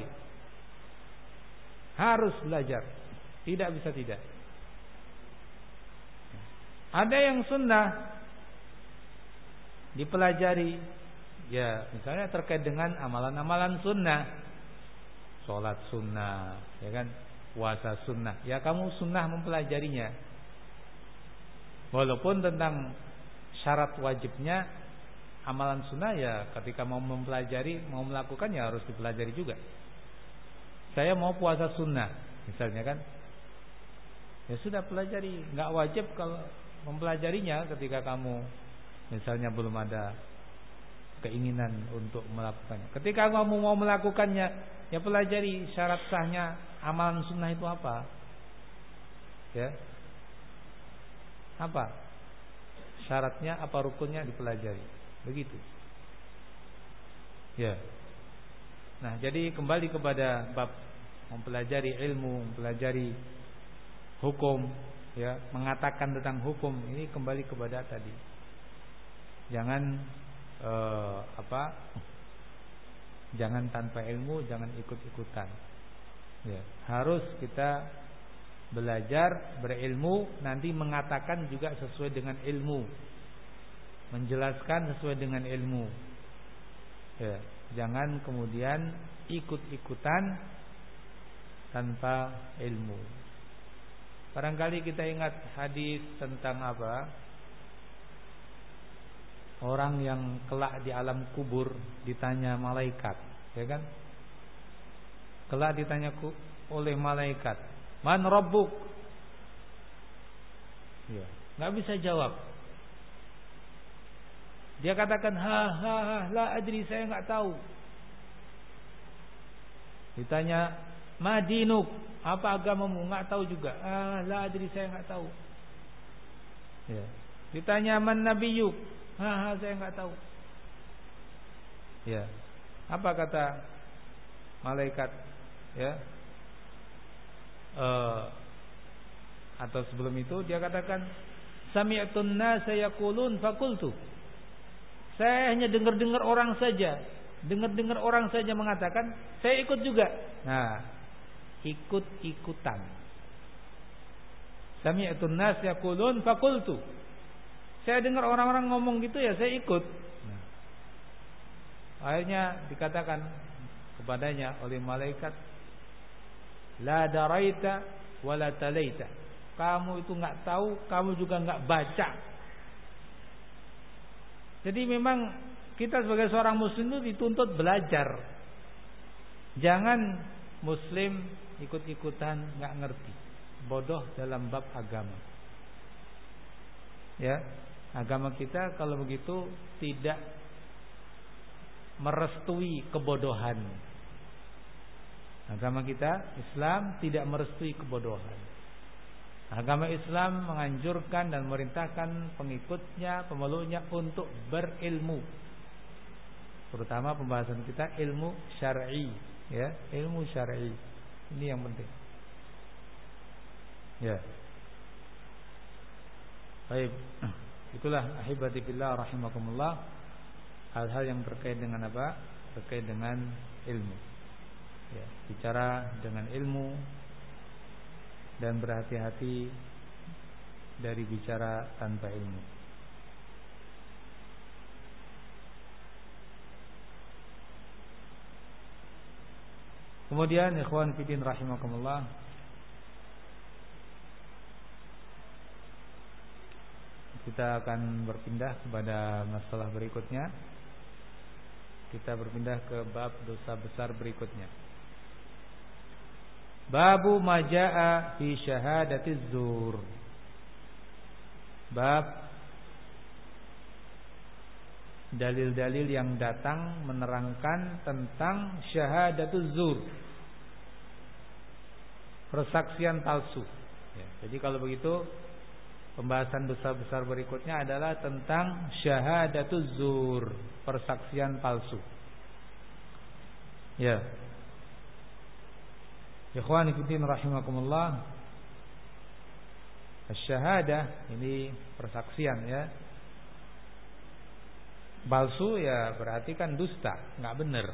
harus belajar, tidak bisa tidak. Ada yang sunnah dipelajari, Ya, misalnya terkait dengan amalan-amalan sunnah, sholat sunnah, ya kan, puasa sunnah. Ya kamu sunnah mempelajarinya. Walaupun tentang syarat wajibnya amalan sunnah, ya ketika mau mempelajari, mau melakukan, ya harus dipelajari juga. Saya mau puasa sunnah, misalnya kan, ya sudah pelajari. Nggak wajib kalau mempelajarinya ketika kamu misalnya belum ada keinginan untuk melakukannya. Ketika kamu mau melakukannya, ya pelajari syarat sahnya amalan sunnah itu apa. Ya, apa syaratnya, apa rukunnya, dipelajari. Begitu. Ya. Nah, jadi kembali kepada bab mempelajari ilmu, mempelajari hukum, ya, mengatakan tentang hukum, ini kembali kepada tadi. Jangan eh, apa? Jangan tanpa ilmu, jangan ikut-ikutan. Ya, harus kita belajar, berilmu, nanti mengatakan juga sesuai dengan ilmu, menjelaskan sesuai dengan ilmu. Ya, jangan kemudian ikut-ikutan tanpa ilmu. Barangkali kita ingat hadis tentang apa? Orang yang kelak di alam kubur ditanya malaikat, ya kan? Kelak ditanya oleh malaikat, "Man rabbuk?" Ya, enggak bisa jawab. Dia katakan, "Ha ha ha, la adri, saya enggak tahu." Ditanya, "Madinuk?" Apa agamamu? Enggak tahu juga. Ah, la adri, saya enggak tahu. Ya. Ditanya, "Man nabiyuk?" Ah, saya enggak tahu. Ya. Apa kata malaikat? Ya. Uh, atau sebelum itu dia katakan, "Sami'tun nasa yaqulun faqultu." Saya hanya dengar-dengar orang saja, dengar-dengar orang saja mengatakan, saya ikut juga. Nah, ikut-ikutan. Sami'tun nas yaqulun faqultu. Saya dengar orang-orang ngomong gitu, ya saya ikut. Nah, akhirnya dikatakan kepadanya oleh malaikat, la daraita wala talaita. Kamu itu enggak tahu, kamu juga enggak baca. Jadi memang kita sebagai seorang muslim itu dituntut belajar. Jangan muslim ikut-ikutan, nggak ngerti, bodoh dalam bab agama. Ya, agama kita kalau begitu tidak merestui kebodohan. Agama kita Islam tidak merestui kebodohan. Agama Islam menganjurkan dan memerintahkan pengikutnya, pemeluknya untuk berilmu. Terutama pembahasan kita ilmu syar'i, ya, ilmu syar'i. Ini yang penting. Ya. Baik. Itulah ahibati fillah rahimakumullah, hal-hal yang terkait dengan apa? Terkait dengan ilmu. Ya, bicara dengan ilmu dan berhati-hati dari bicara tanpa ilmu. Kemudian ikhwan fillah rahimakumullah, kita akan berpindah kepada masalah berikutnya. Kita berpindah ke bab dosa besar berikutnya. Babu majaa fi syahadatiz zur. Bab dalil-dalil yang datang menerangkan tentang syahadatuz zur, persaksian palsu. Ya, jadi kalau begitu pembahasan dosa besar berikutnya adalah tentang syahadatuz zur, persaksian palsu. Ya. Ikhwan fillah rahimakumullah, asy-syahadah ini persaksian, ya. Palsu ya berarti kan dusta, enggak benar.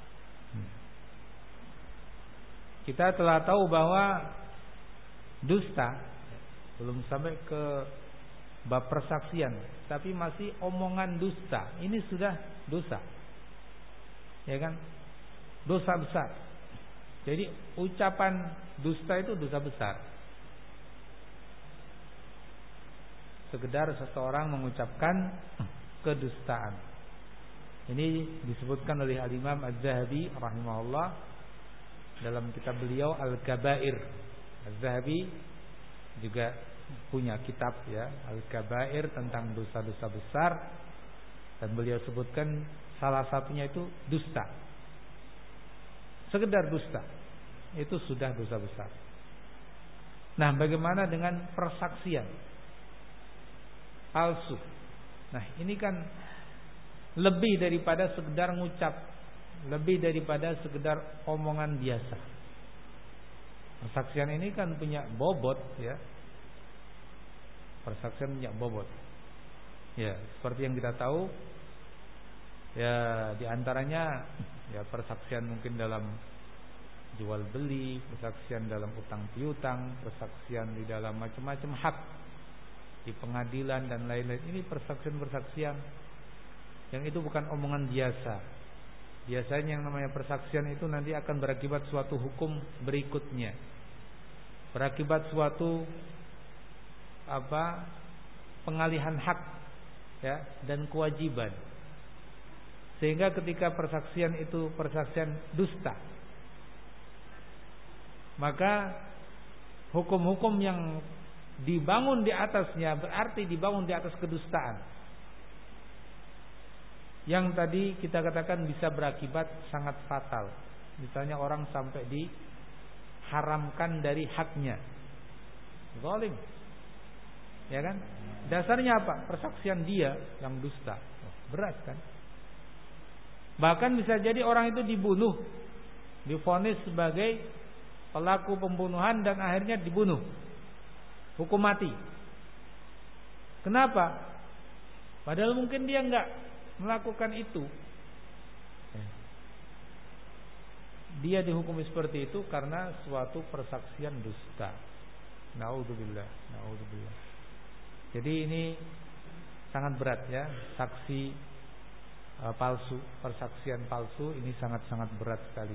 Kita telah tahu bahwa dusta, belum sampai ke bab persaksian, tapi masih omongan dusta, ini sudah dosa. Ya kan? Dosa besar. Jadi ucapan dusta itu dosa besar. Sekedar seseorang mengucapkan kedustaan. Ini disebutkan oleh Al-Imam Az-Zahabi rahimahullah dalam kitab beliau Al-Kabair. Az-Zahabi juga punya kitab ya, Al-Kabair, tentang dosa-dosa besar, dan beliau sebutkan salah satunya itu dusta. Sekedar dusta itu sudah dosa besar. Nah, bagaimana dengan persaksian palsu? Nah, ini kan lebih daripada sekedar ngucap, lebih daripada sekedar omongan biasa. Persaksian ini kan punya bobot ya. Persaksian punya bobot. Ya, seperti yang kita tahu ya, diantaranya ya persaksian mungkin dalam jual beli, persaksian dalam utang piutang, persaksian di dalam macam-macam hak di pengadilan dan lain-lain. Ini persaksian-persaksian yang itu bukan omongan biasa. Biasanya yang namanya persaksian itu nanti akan berakibat suatu hukum berikutnya, berakibat suatu apa pengalihan hak ya dan kewajiban. Sehingga ketika persaksian itu persaksian dusta, maka hukum-hukum yang dibangun di atasnya berarti dibangun di atas kedustaan, yang tadi kita katakan bisa berakibat sangat fatal. Misalnya orang sampai diharamkan dari haknya, zalim, ya kan? Dasarnya apa? Persaksian dia yang dusta. Oh, berat kan? Bahkan bisa jadi orang itu dibunuh, divonis sebagai pelaku pembunuhan dan akhirnya dibunuh, hukum mati. Kenapa? Padahal mungkin dia enggak melakukan itu. Dia dihukumi seperti itu karena suatu persaksian dusta. Naudzubillah, naudzubillah. Jadi ini sangat berat ya, saksi uh, palsu, persaksian palsu ini sangat-sangat berat sekali.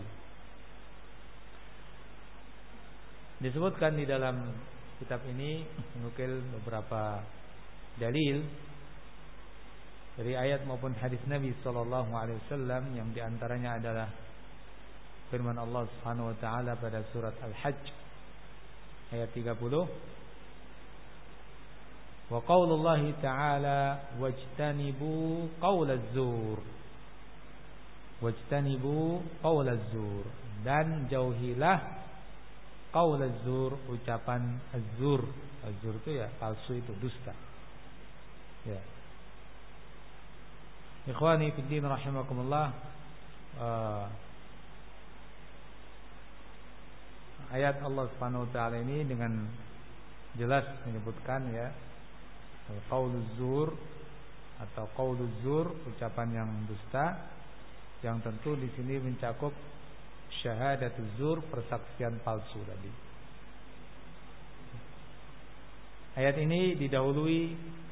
Disebutkan di dalam kitab ini menukil beberapa dalil dari ayat maupun hadis Nabi sallallahu alaihi wasallam, yang diantaranya adalah firman Allah Subhanahu wa taala pada surat Al-Hajj ayat tiga puluh. Wa qaulullahi ta'ala wajtanibu qaulaz zur. Wajtanibu qaulaz zur, dan jauhilah qaulaz zur, ucapan az-zur. Az-zur itu ya palsu, itu dusta. Ya. Ikhwani fid din rahimakumullah, uh, ayat Allah Subhanahu wa taala ini dengan jelas menyebutkan ya qauluz zur atau qauluz zur, ucapan yang dusta, yang tentu di sini mencakup syahadatuz zur, persaksian palsu tadi. Ayat ini didahului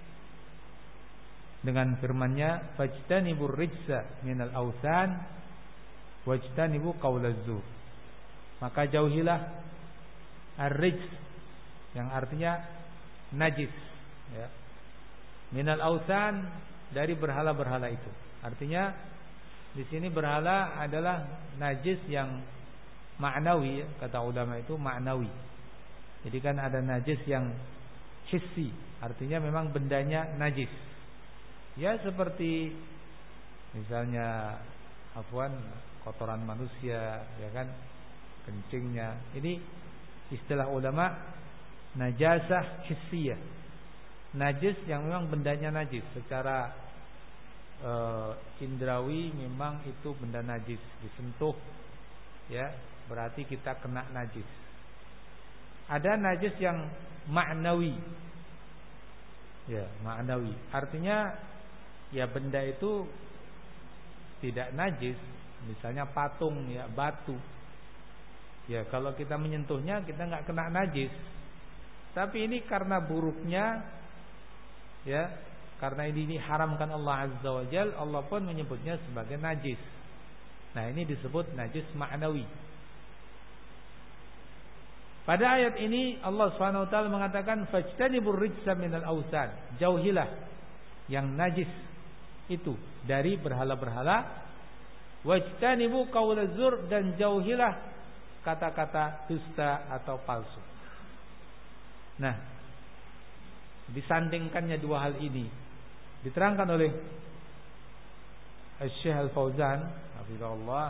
dengan firman-Nya fajtanibur rijsa minal authan wajtanibu qaulaz zur. Maka jauhilah ar-rijs, yang artinya najis ya, minal authan, dari berhala-berhala itu. Artinya di sini berhala adalah najis yang ma'nawi, kata ulama itu ma'nawi. Jadi kan ada najis yang hissi, artinya memang bendanya najis. Ya seperti misalnya afwan kotoran manusia, ya kan, kencingnya. Ini istilah ulama najasah hissiyah, najis yang memang bendanya najis. Secara e, indrawi memang itu benda najis, disentuh ya berarti kita kena najis. Ada najis yang ma'nawi, ya ma'nawi, artinya ya benda itu tidak najis. Misalnya patung ya, batu ya, kalau kita menyentuhnya kita nggak kena najis. Tapi ini karena buruknya ya, karena ini diharamkan Allah Azza wa Jalla, Allah pun menyebutnya sebagai najis. Nah, ini disebut najis ma'nawi. Pada ayat ini Allah Subhanahu wa taala mengatakan fajtanibur rijsa minal awsan. Jauhilah yang najis itu dari berhala-berhala. Wajtanibu qaulaz zur, dan jauhilah kata-kata dusta atau palsu. Nah, disandingkannya dua hal ini diterangkan oleh Syekh Al-Fauzan hafizahullah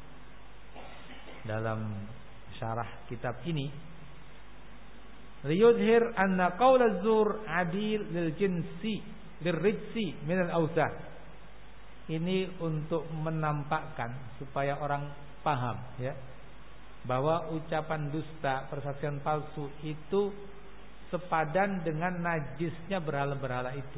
dalam syarah kitab ini, liyudhir anna qaulaz zur adil lil jinsi lirrijsi min al-awsan. Ini untuk menampakkan supaya orang paham ya, bahwa ucapan dusta, persaksian palsu itu sepadan dengan najisnya berhala-berhala itu.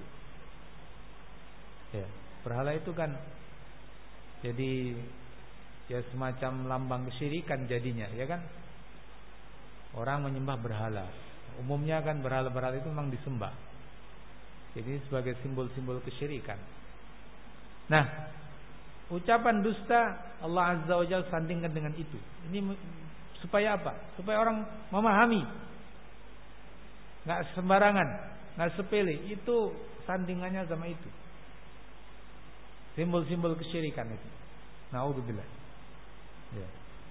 Ya, berhala itu kan jadi ya semacam lambang kesyirikan jadinya, ya kan? Orang menyembah berhala. Umumnya kan berhala-berhala itu memang disembah. Jadi sebagai simbol-simbol kesyirikan. Nah, ucapan dusta Allah Azza wa Jalla sandingkan dengan itu. Ini supaya apa? Supaya orang memahami. Enggak sembarangan, enggak sepele. Itu sandingannya sama itu. Simbol-simbol kesyirikan itu. Na'udzubillah. Ya.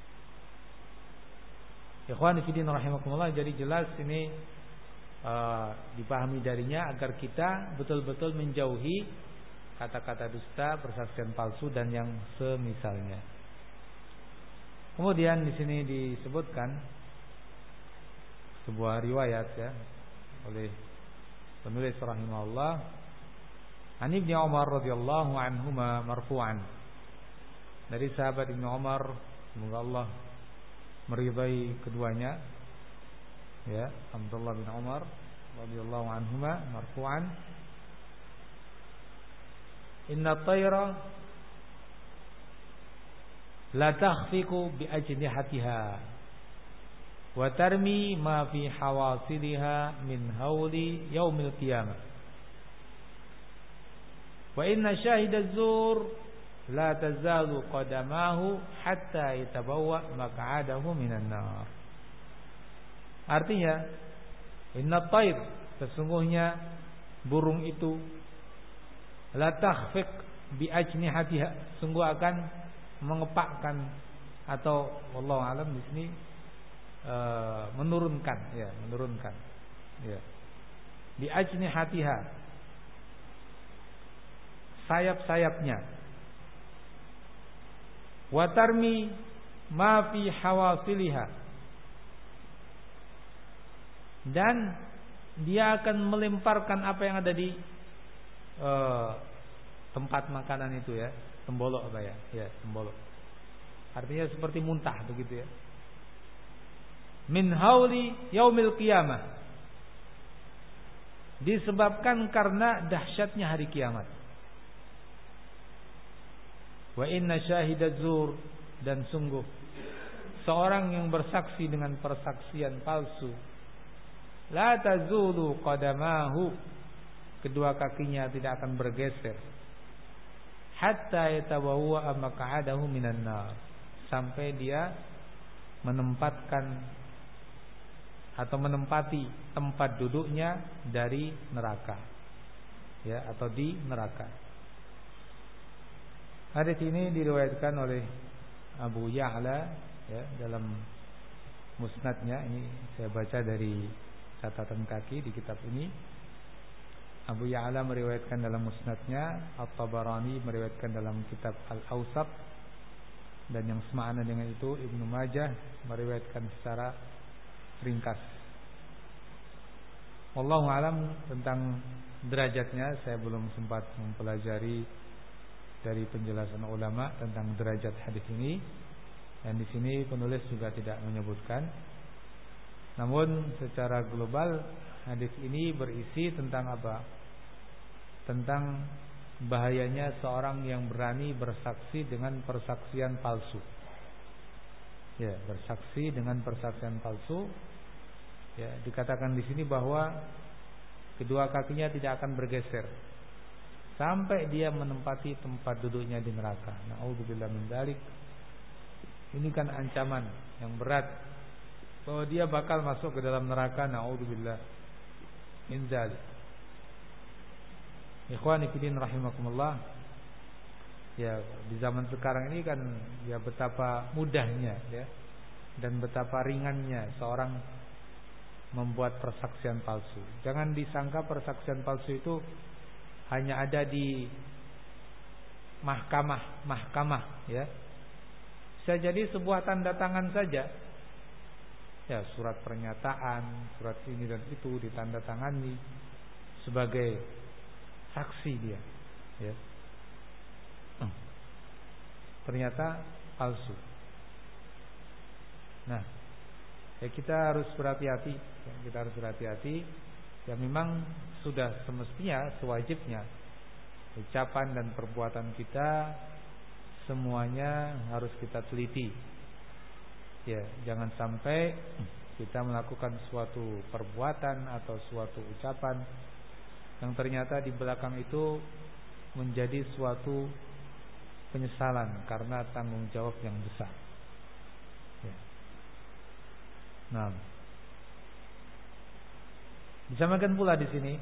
Ikhwan fillah rahimakumullah, jadi jelas ini uh, dipahami darinya agar kita betul-betul menjauhi kata-kata dusta, persaksian palsu dan yang semisalnya. Kemudian di sini disebutkan sebuah riwayat ya oleh penulis rahimahullah, An Ibnu Umar radhiyallahu anhuma marfu'an, dari sahabat Ibnu Umar, semoga Allah meridai keduanya, ya, Abdullah bin Umar radhiyallahu anhuma marfu'an, inna tayra la takhfiqu bi ajnihatiha wa tarmi ma fi hawasiliha min hawli yaumil qiyamah wa inna syahida zur la tazalu qadamahu hatta yatabawwa maq'adahu minan nar. Artinya, inna tayr, sesungguhnya burung itu, la takhfiq bi ajnihatiha, sungguh akan mengepakkan atau wallahu alam di sini e, menurunkan ya, menurunkan ya. Bi ajnihatiha, sayap-sayapnya. Wa tarmi ma fi hawasiliha, dan dia akan melemparkan apa yang ada di Uh, tempat makanan itu ya, tembolok apa ya, ya tembolok. Artinya seperti muntah begitu ya. Min hauli yaumil qiyamah, disebabkan karena dahsyatnya hari kiamat. Wa inna syahidaz zur, dan sungguh seorang yang bersaksi dengan persaksian palsu, la tazulu qadamahu, kedua kakinya tidak akan bergeser, hatta yatabawwa maq'adahu minan nar, sampai dia menempatkan atau menempati tempat duduknya dari neraka, ya, atau di neraka. Hadis ini diriwayatkan oleh Abu Ya'la ya dalam musnadnya. Ini saya baca dari catatan kaki di kitab ini. Abu Ya'la meriwayatkan dalam musnadnya, At-Tabarani meriwayatkan dalam kitab Al-Awsat, dan yang semakna dengan itu Ibnu Majah meriwayatkan secara ringkas. Wallahu alam tentang derajatnya saya belum sempat mempelajari dari penjelasan ulama tentang derajat hadis ini, dan di sini penulis juga tidak menyebutkan. Namun secara global hadis ini berisi tentang apa? Tentang bahayanya seorang yang berani bersaksi dengan persaksian palsu. Ya, bersaksi dengan persaksian palsu. Ya, dikatakan di sini bahwa kedua kakinya tidak akan bergeser sampai dia menempati tempat duduknya di neraka. Na'udzubillah min dzalik. Ini kan ancaman yang berat bahwa dia bakal masuk ke dalam neraka. Na'udzubillah min dzalik. Ikhwani fillah rahimakumullah. Ya, di zaman sekarang ini kan ya betapa mudahnya ya dan betapa ringannya seorang membuat persaksian palsu. Jangan disangka persaksian palsu itu hanya ada di mahkamah-mahkamah ya. Bisa jadi sebuah tanda tangan saja. Ya, surat pernyataan, surat ini dan itu ditandatangani sebagai saksi dia ya. Ternyata palsu. Nah, ya kita harus berhati-hati ya, kita harus berhati-hati. Ya memang sudah semestinya, sewajibnya ucapan dan perbuatan kita semuanya harus kita teliti. Ya, jangan sampai kita melakukan suatu perbuatan atau suatu ucapan yang ternyata di belakang itu menjadi suatu penyesalan karena tanggung jawab yang besar. Ya. Nah, disamakan pula di sini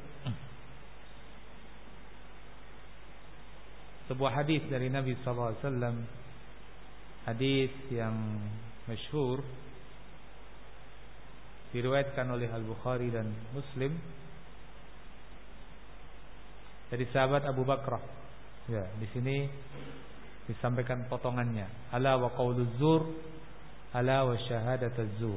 sebuah hadis dari Nabi sallallahu alaihi wasallam, hadis yang masyhur diriwayatkan oleh Al-Bukhari dan Muslim dari sahabat Abu Bakrah. Ya, di sini disampaikan potongannya. Ala wa qauluz zur, ala wa syahadatuz zur.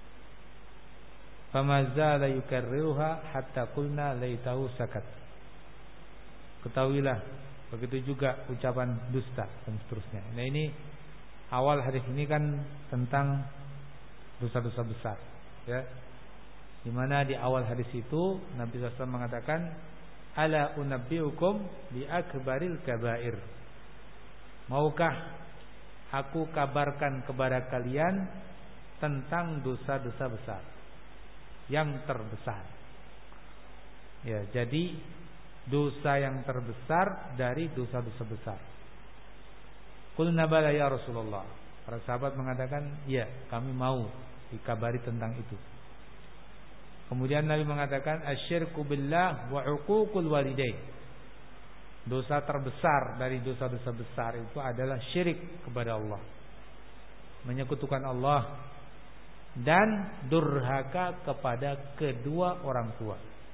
Fama zala yukarriruha hatta qulna laitahu sakat. Ketahuilah, begitu juga ucapan dusta dan seterusnya. Nah, ini awal hadis ini kan tentang dosa-dosa besar, ya. Di mana di awal hadis itu Nabi sallallahu alaihi wasallam mengatakan, ala unabbiukum bi akbaril kabair. Maukah aku kabarkan kepada kalian tentang dosa-dosa besar yang terbesar. Ya, jadi dosa yang terbesar dari dosa-dosa besar. Qulna bala ya Rasulullah. Para sahabat mengatakan, "Ya, kami mau dikabari tentang itu." Kemudian Nabi mengatakan, "Asyirku billah wa uququl walidain." Dosa terbesar dari dosa-dosa besar itu adalah syirik kepada Allah, menyekutukan Allah, dan durhaka kepada kedua orang tua.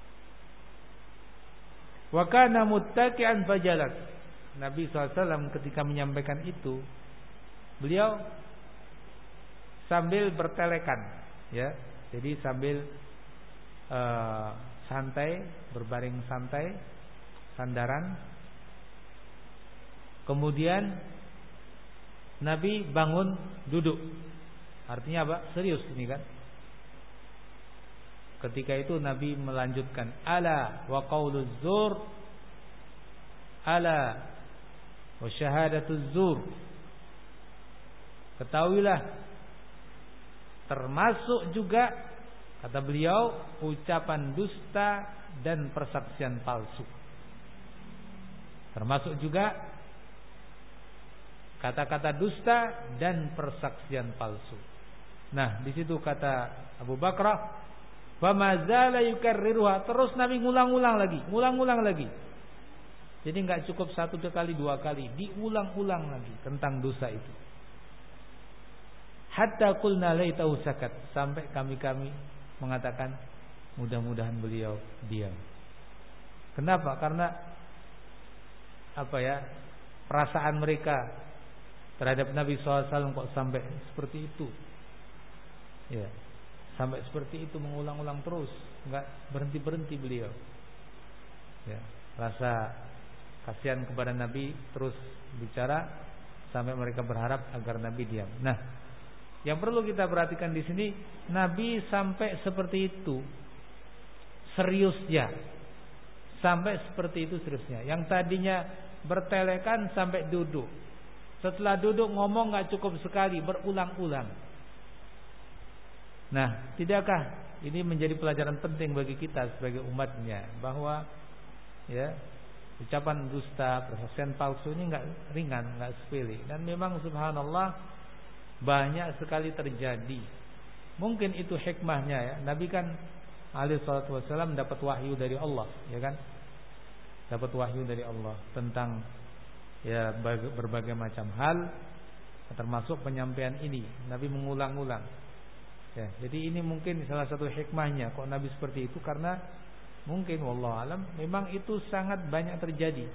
Wa kana muttaqi'an fajalat. Nabi shallallahu alaihi wasallam ketika menyampaikan itu, beliau sambil bertelekan, ya. Jadi sambil uh, santai, berbaring santai, sandaran. Kemudian Nabi bangun duduk. Artinya apa? Serius ini kan. Ketika itu Nabi melanjutkan, ala wa qauluz zur, ala wa syahadatuz zur. Ketahuilah, termasuk juga, kata beliau, ucapan dusta dan persaksian palsu. Termasuk juga kata-kata dusta dan persaksian palsu. Nah, di situ kata Abu Bakrah, "Wa ma zala yukarriruha." Terus Nabi ngulang-ulang lagi, ngulang-ulang lagi. Jadi enggak cukup satu kali, dua kali, diulang-ulang lagi tentang dosa itu. Hatta qulna laitahu sakat, sampai kami-kami mengatakan mudah-mudahan beliau diam. Kenapa? Karena apa ya? Perasaan mereka terhadap Nabi shallallahu alaihi wasallam kok sampai seperti itu, ya, sampai seperti itu, mengulang-ulang terus, enggak berhenti-berhenti beliau, ya. Rasa kasihan kepada Nabi terus bicara sampai mereka berharap agar Nabi diam. Nah, yang perlu kita perhatikan di sini, Nabi sampai seperti itu seriusnya, sampai seperti itu seriusnya. Yang tadinya bertelekan sampai duduk. Setelah duduk ngomong gak cukup sekali, berulang-ulang. Nah, tidakkah ini menjadi pelajaran penting bagi kita sebagai umatnya, bahwa ya, ucapan dusta, persaksian palsu ini gak ringan, gak sepele. Dan memang subhanallah, banyak sekali terjadi. Mungkin itu hikmahnya ya. Nabi kan alaihi salatu wasallam dapat wahyu dari Allah, ya kan? Dapat wahyu dari Allah tentang ya berbagai macam hal, termasuk penyampaian ini. Nabi mengulang-ulang. Ya, jadi ini mungkin salah satu hikmahnya kok Nabi seperti itu, karena mungkin wallahu alam memang itu sangat banyak terjadi.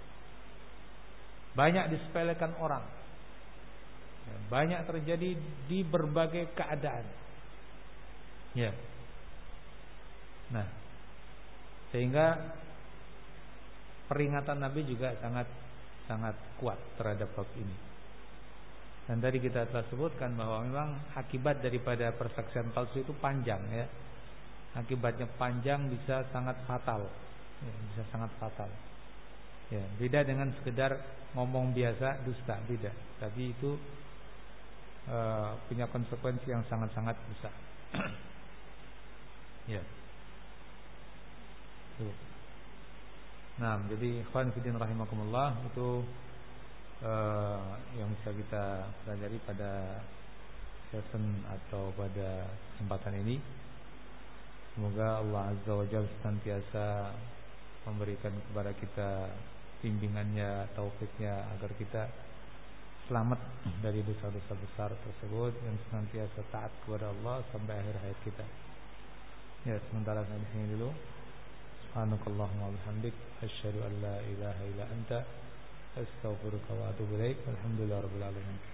Banyak disepelekan orang. Ya, banyak terjadi di berbagai keadaan. Ya. Nah, sehingga peringatan Nabi juga sangat sangat kuat terhadap bab ini. Dan tadi kita telah sebutkan bahwa memang akibat daripada persaksian palsu itu panjang ya. Akibatnya panjang, bisa sangat fatal. Ya, bisa sangat fatal. Ya, beda dengan sekedar ngomong biasa dusta, beda. Tapi itu uh, punya konsekuensi yang sangat-sangat besar. Ya. Tuh. Nah, jadi ikhwan fillah rahimakumullah, itu uh, yang bisa kita pelajari pada session atau pada kesempatan ini. Semoga Allah Azza wa Jalla senantiasa memberikan kepada kita bimbingannya, taufiknya, agar kita selamat dari dosa-dosa besar tersebut dan senantiasa taat kepada Allah sampai akhir hayat kita. Ya, sementara sampai sini dulu. Subhanakallahumma wa bihamdik, asyhadu an la ilaha illa anta, astaghfiruka wa atubu ilaik. Alhamdulillahirabbil alamin.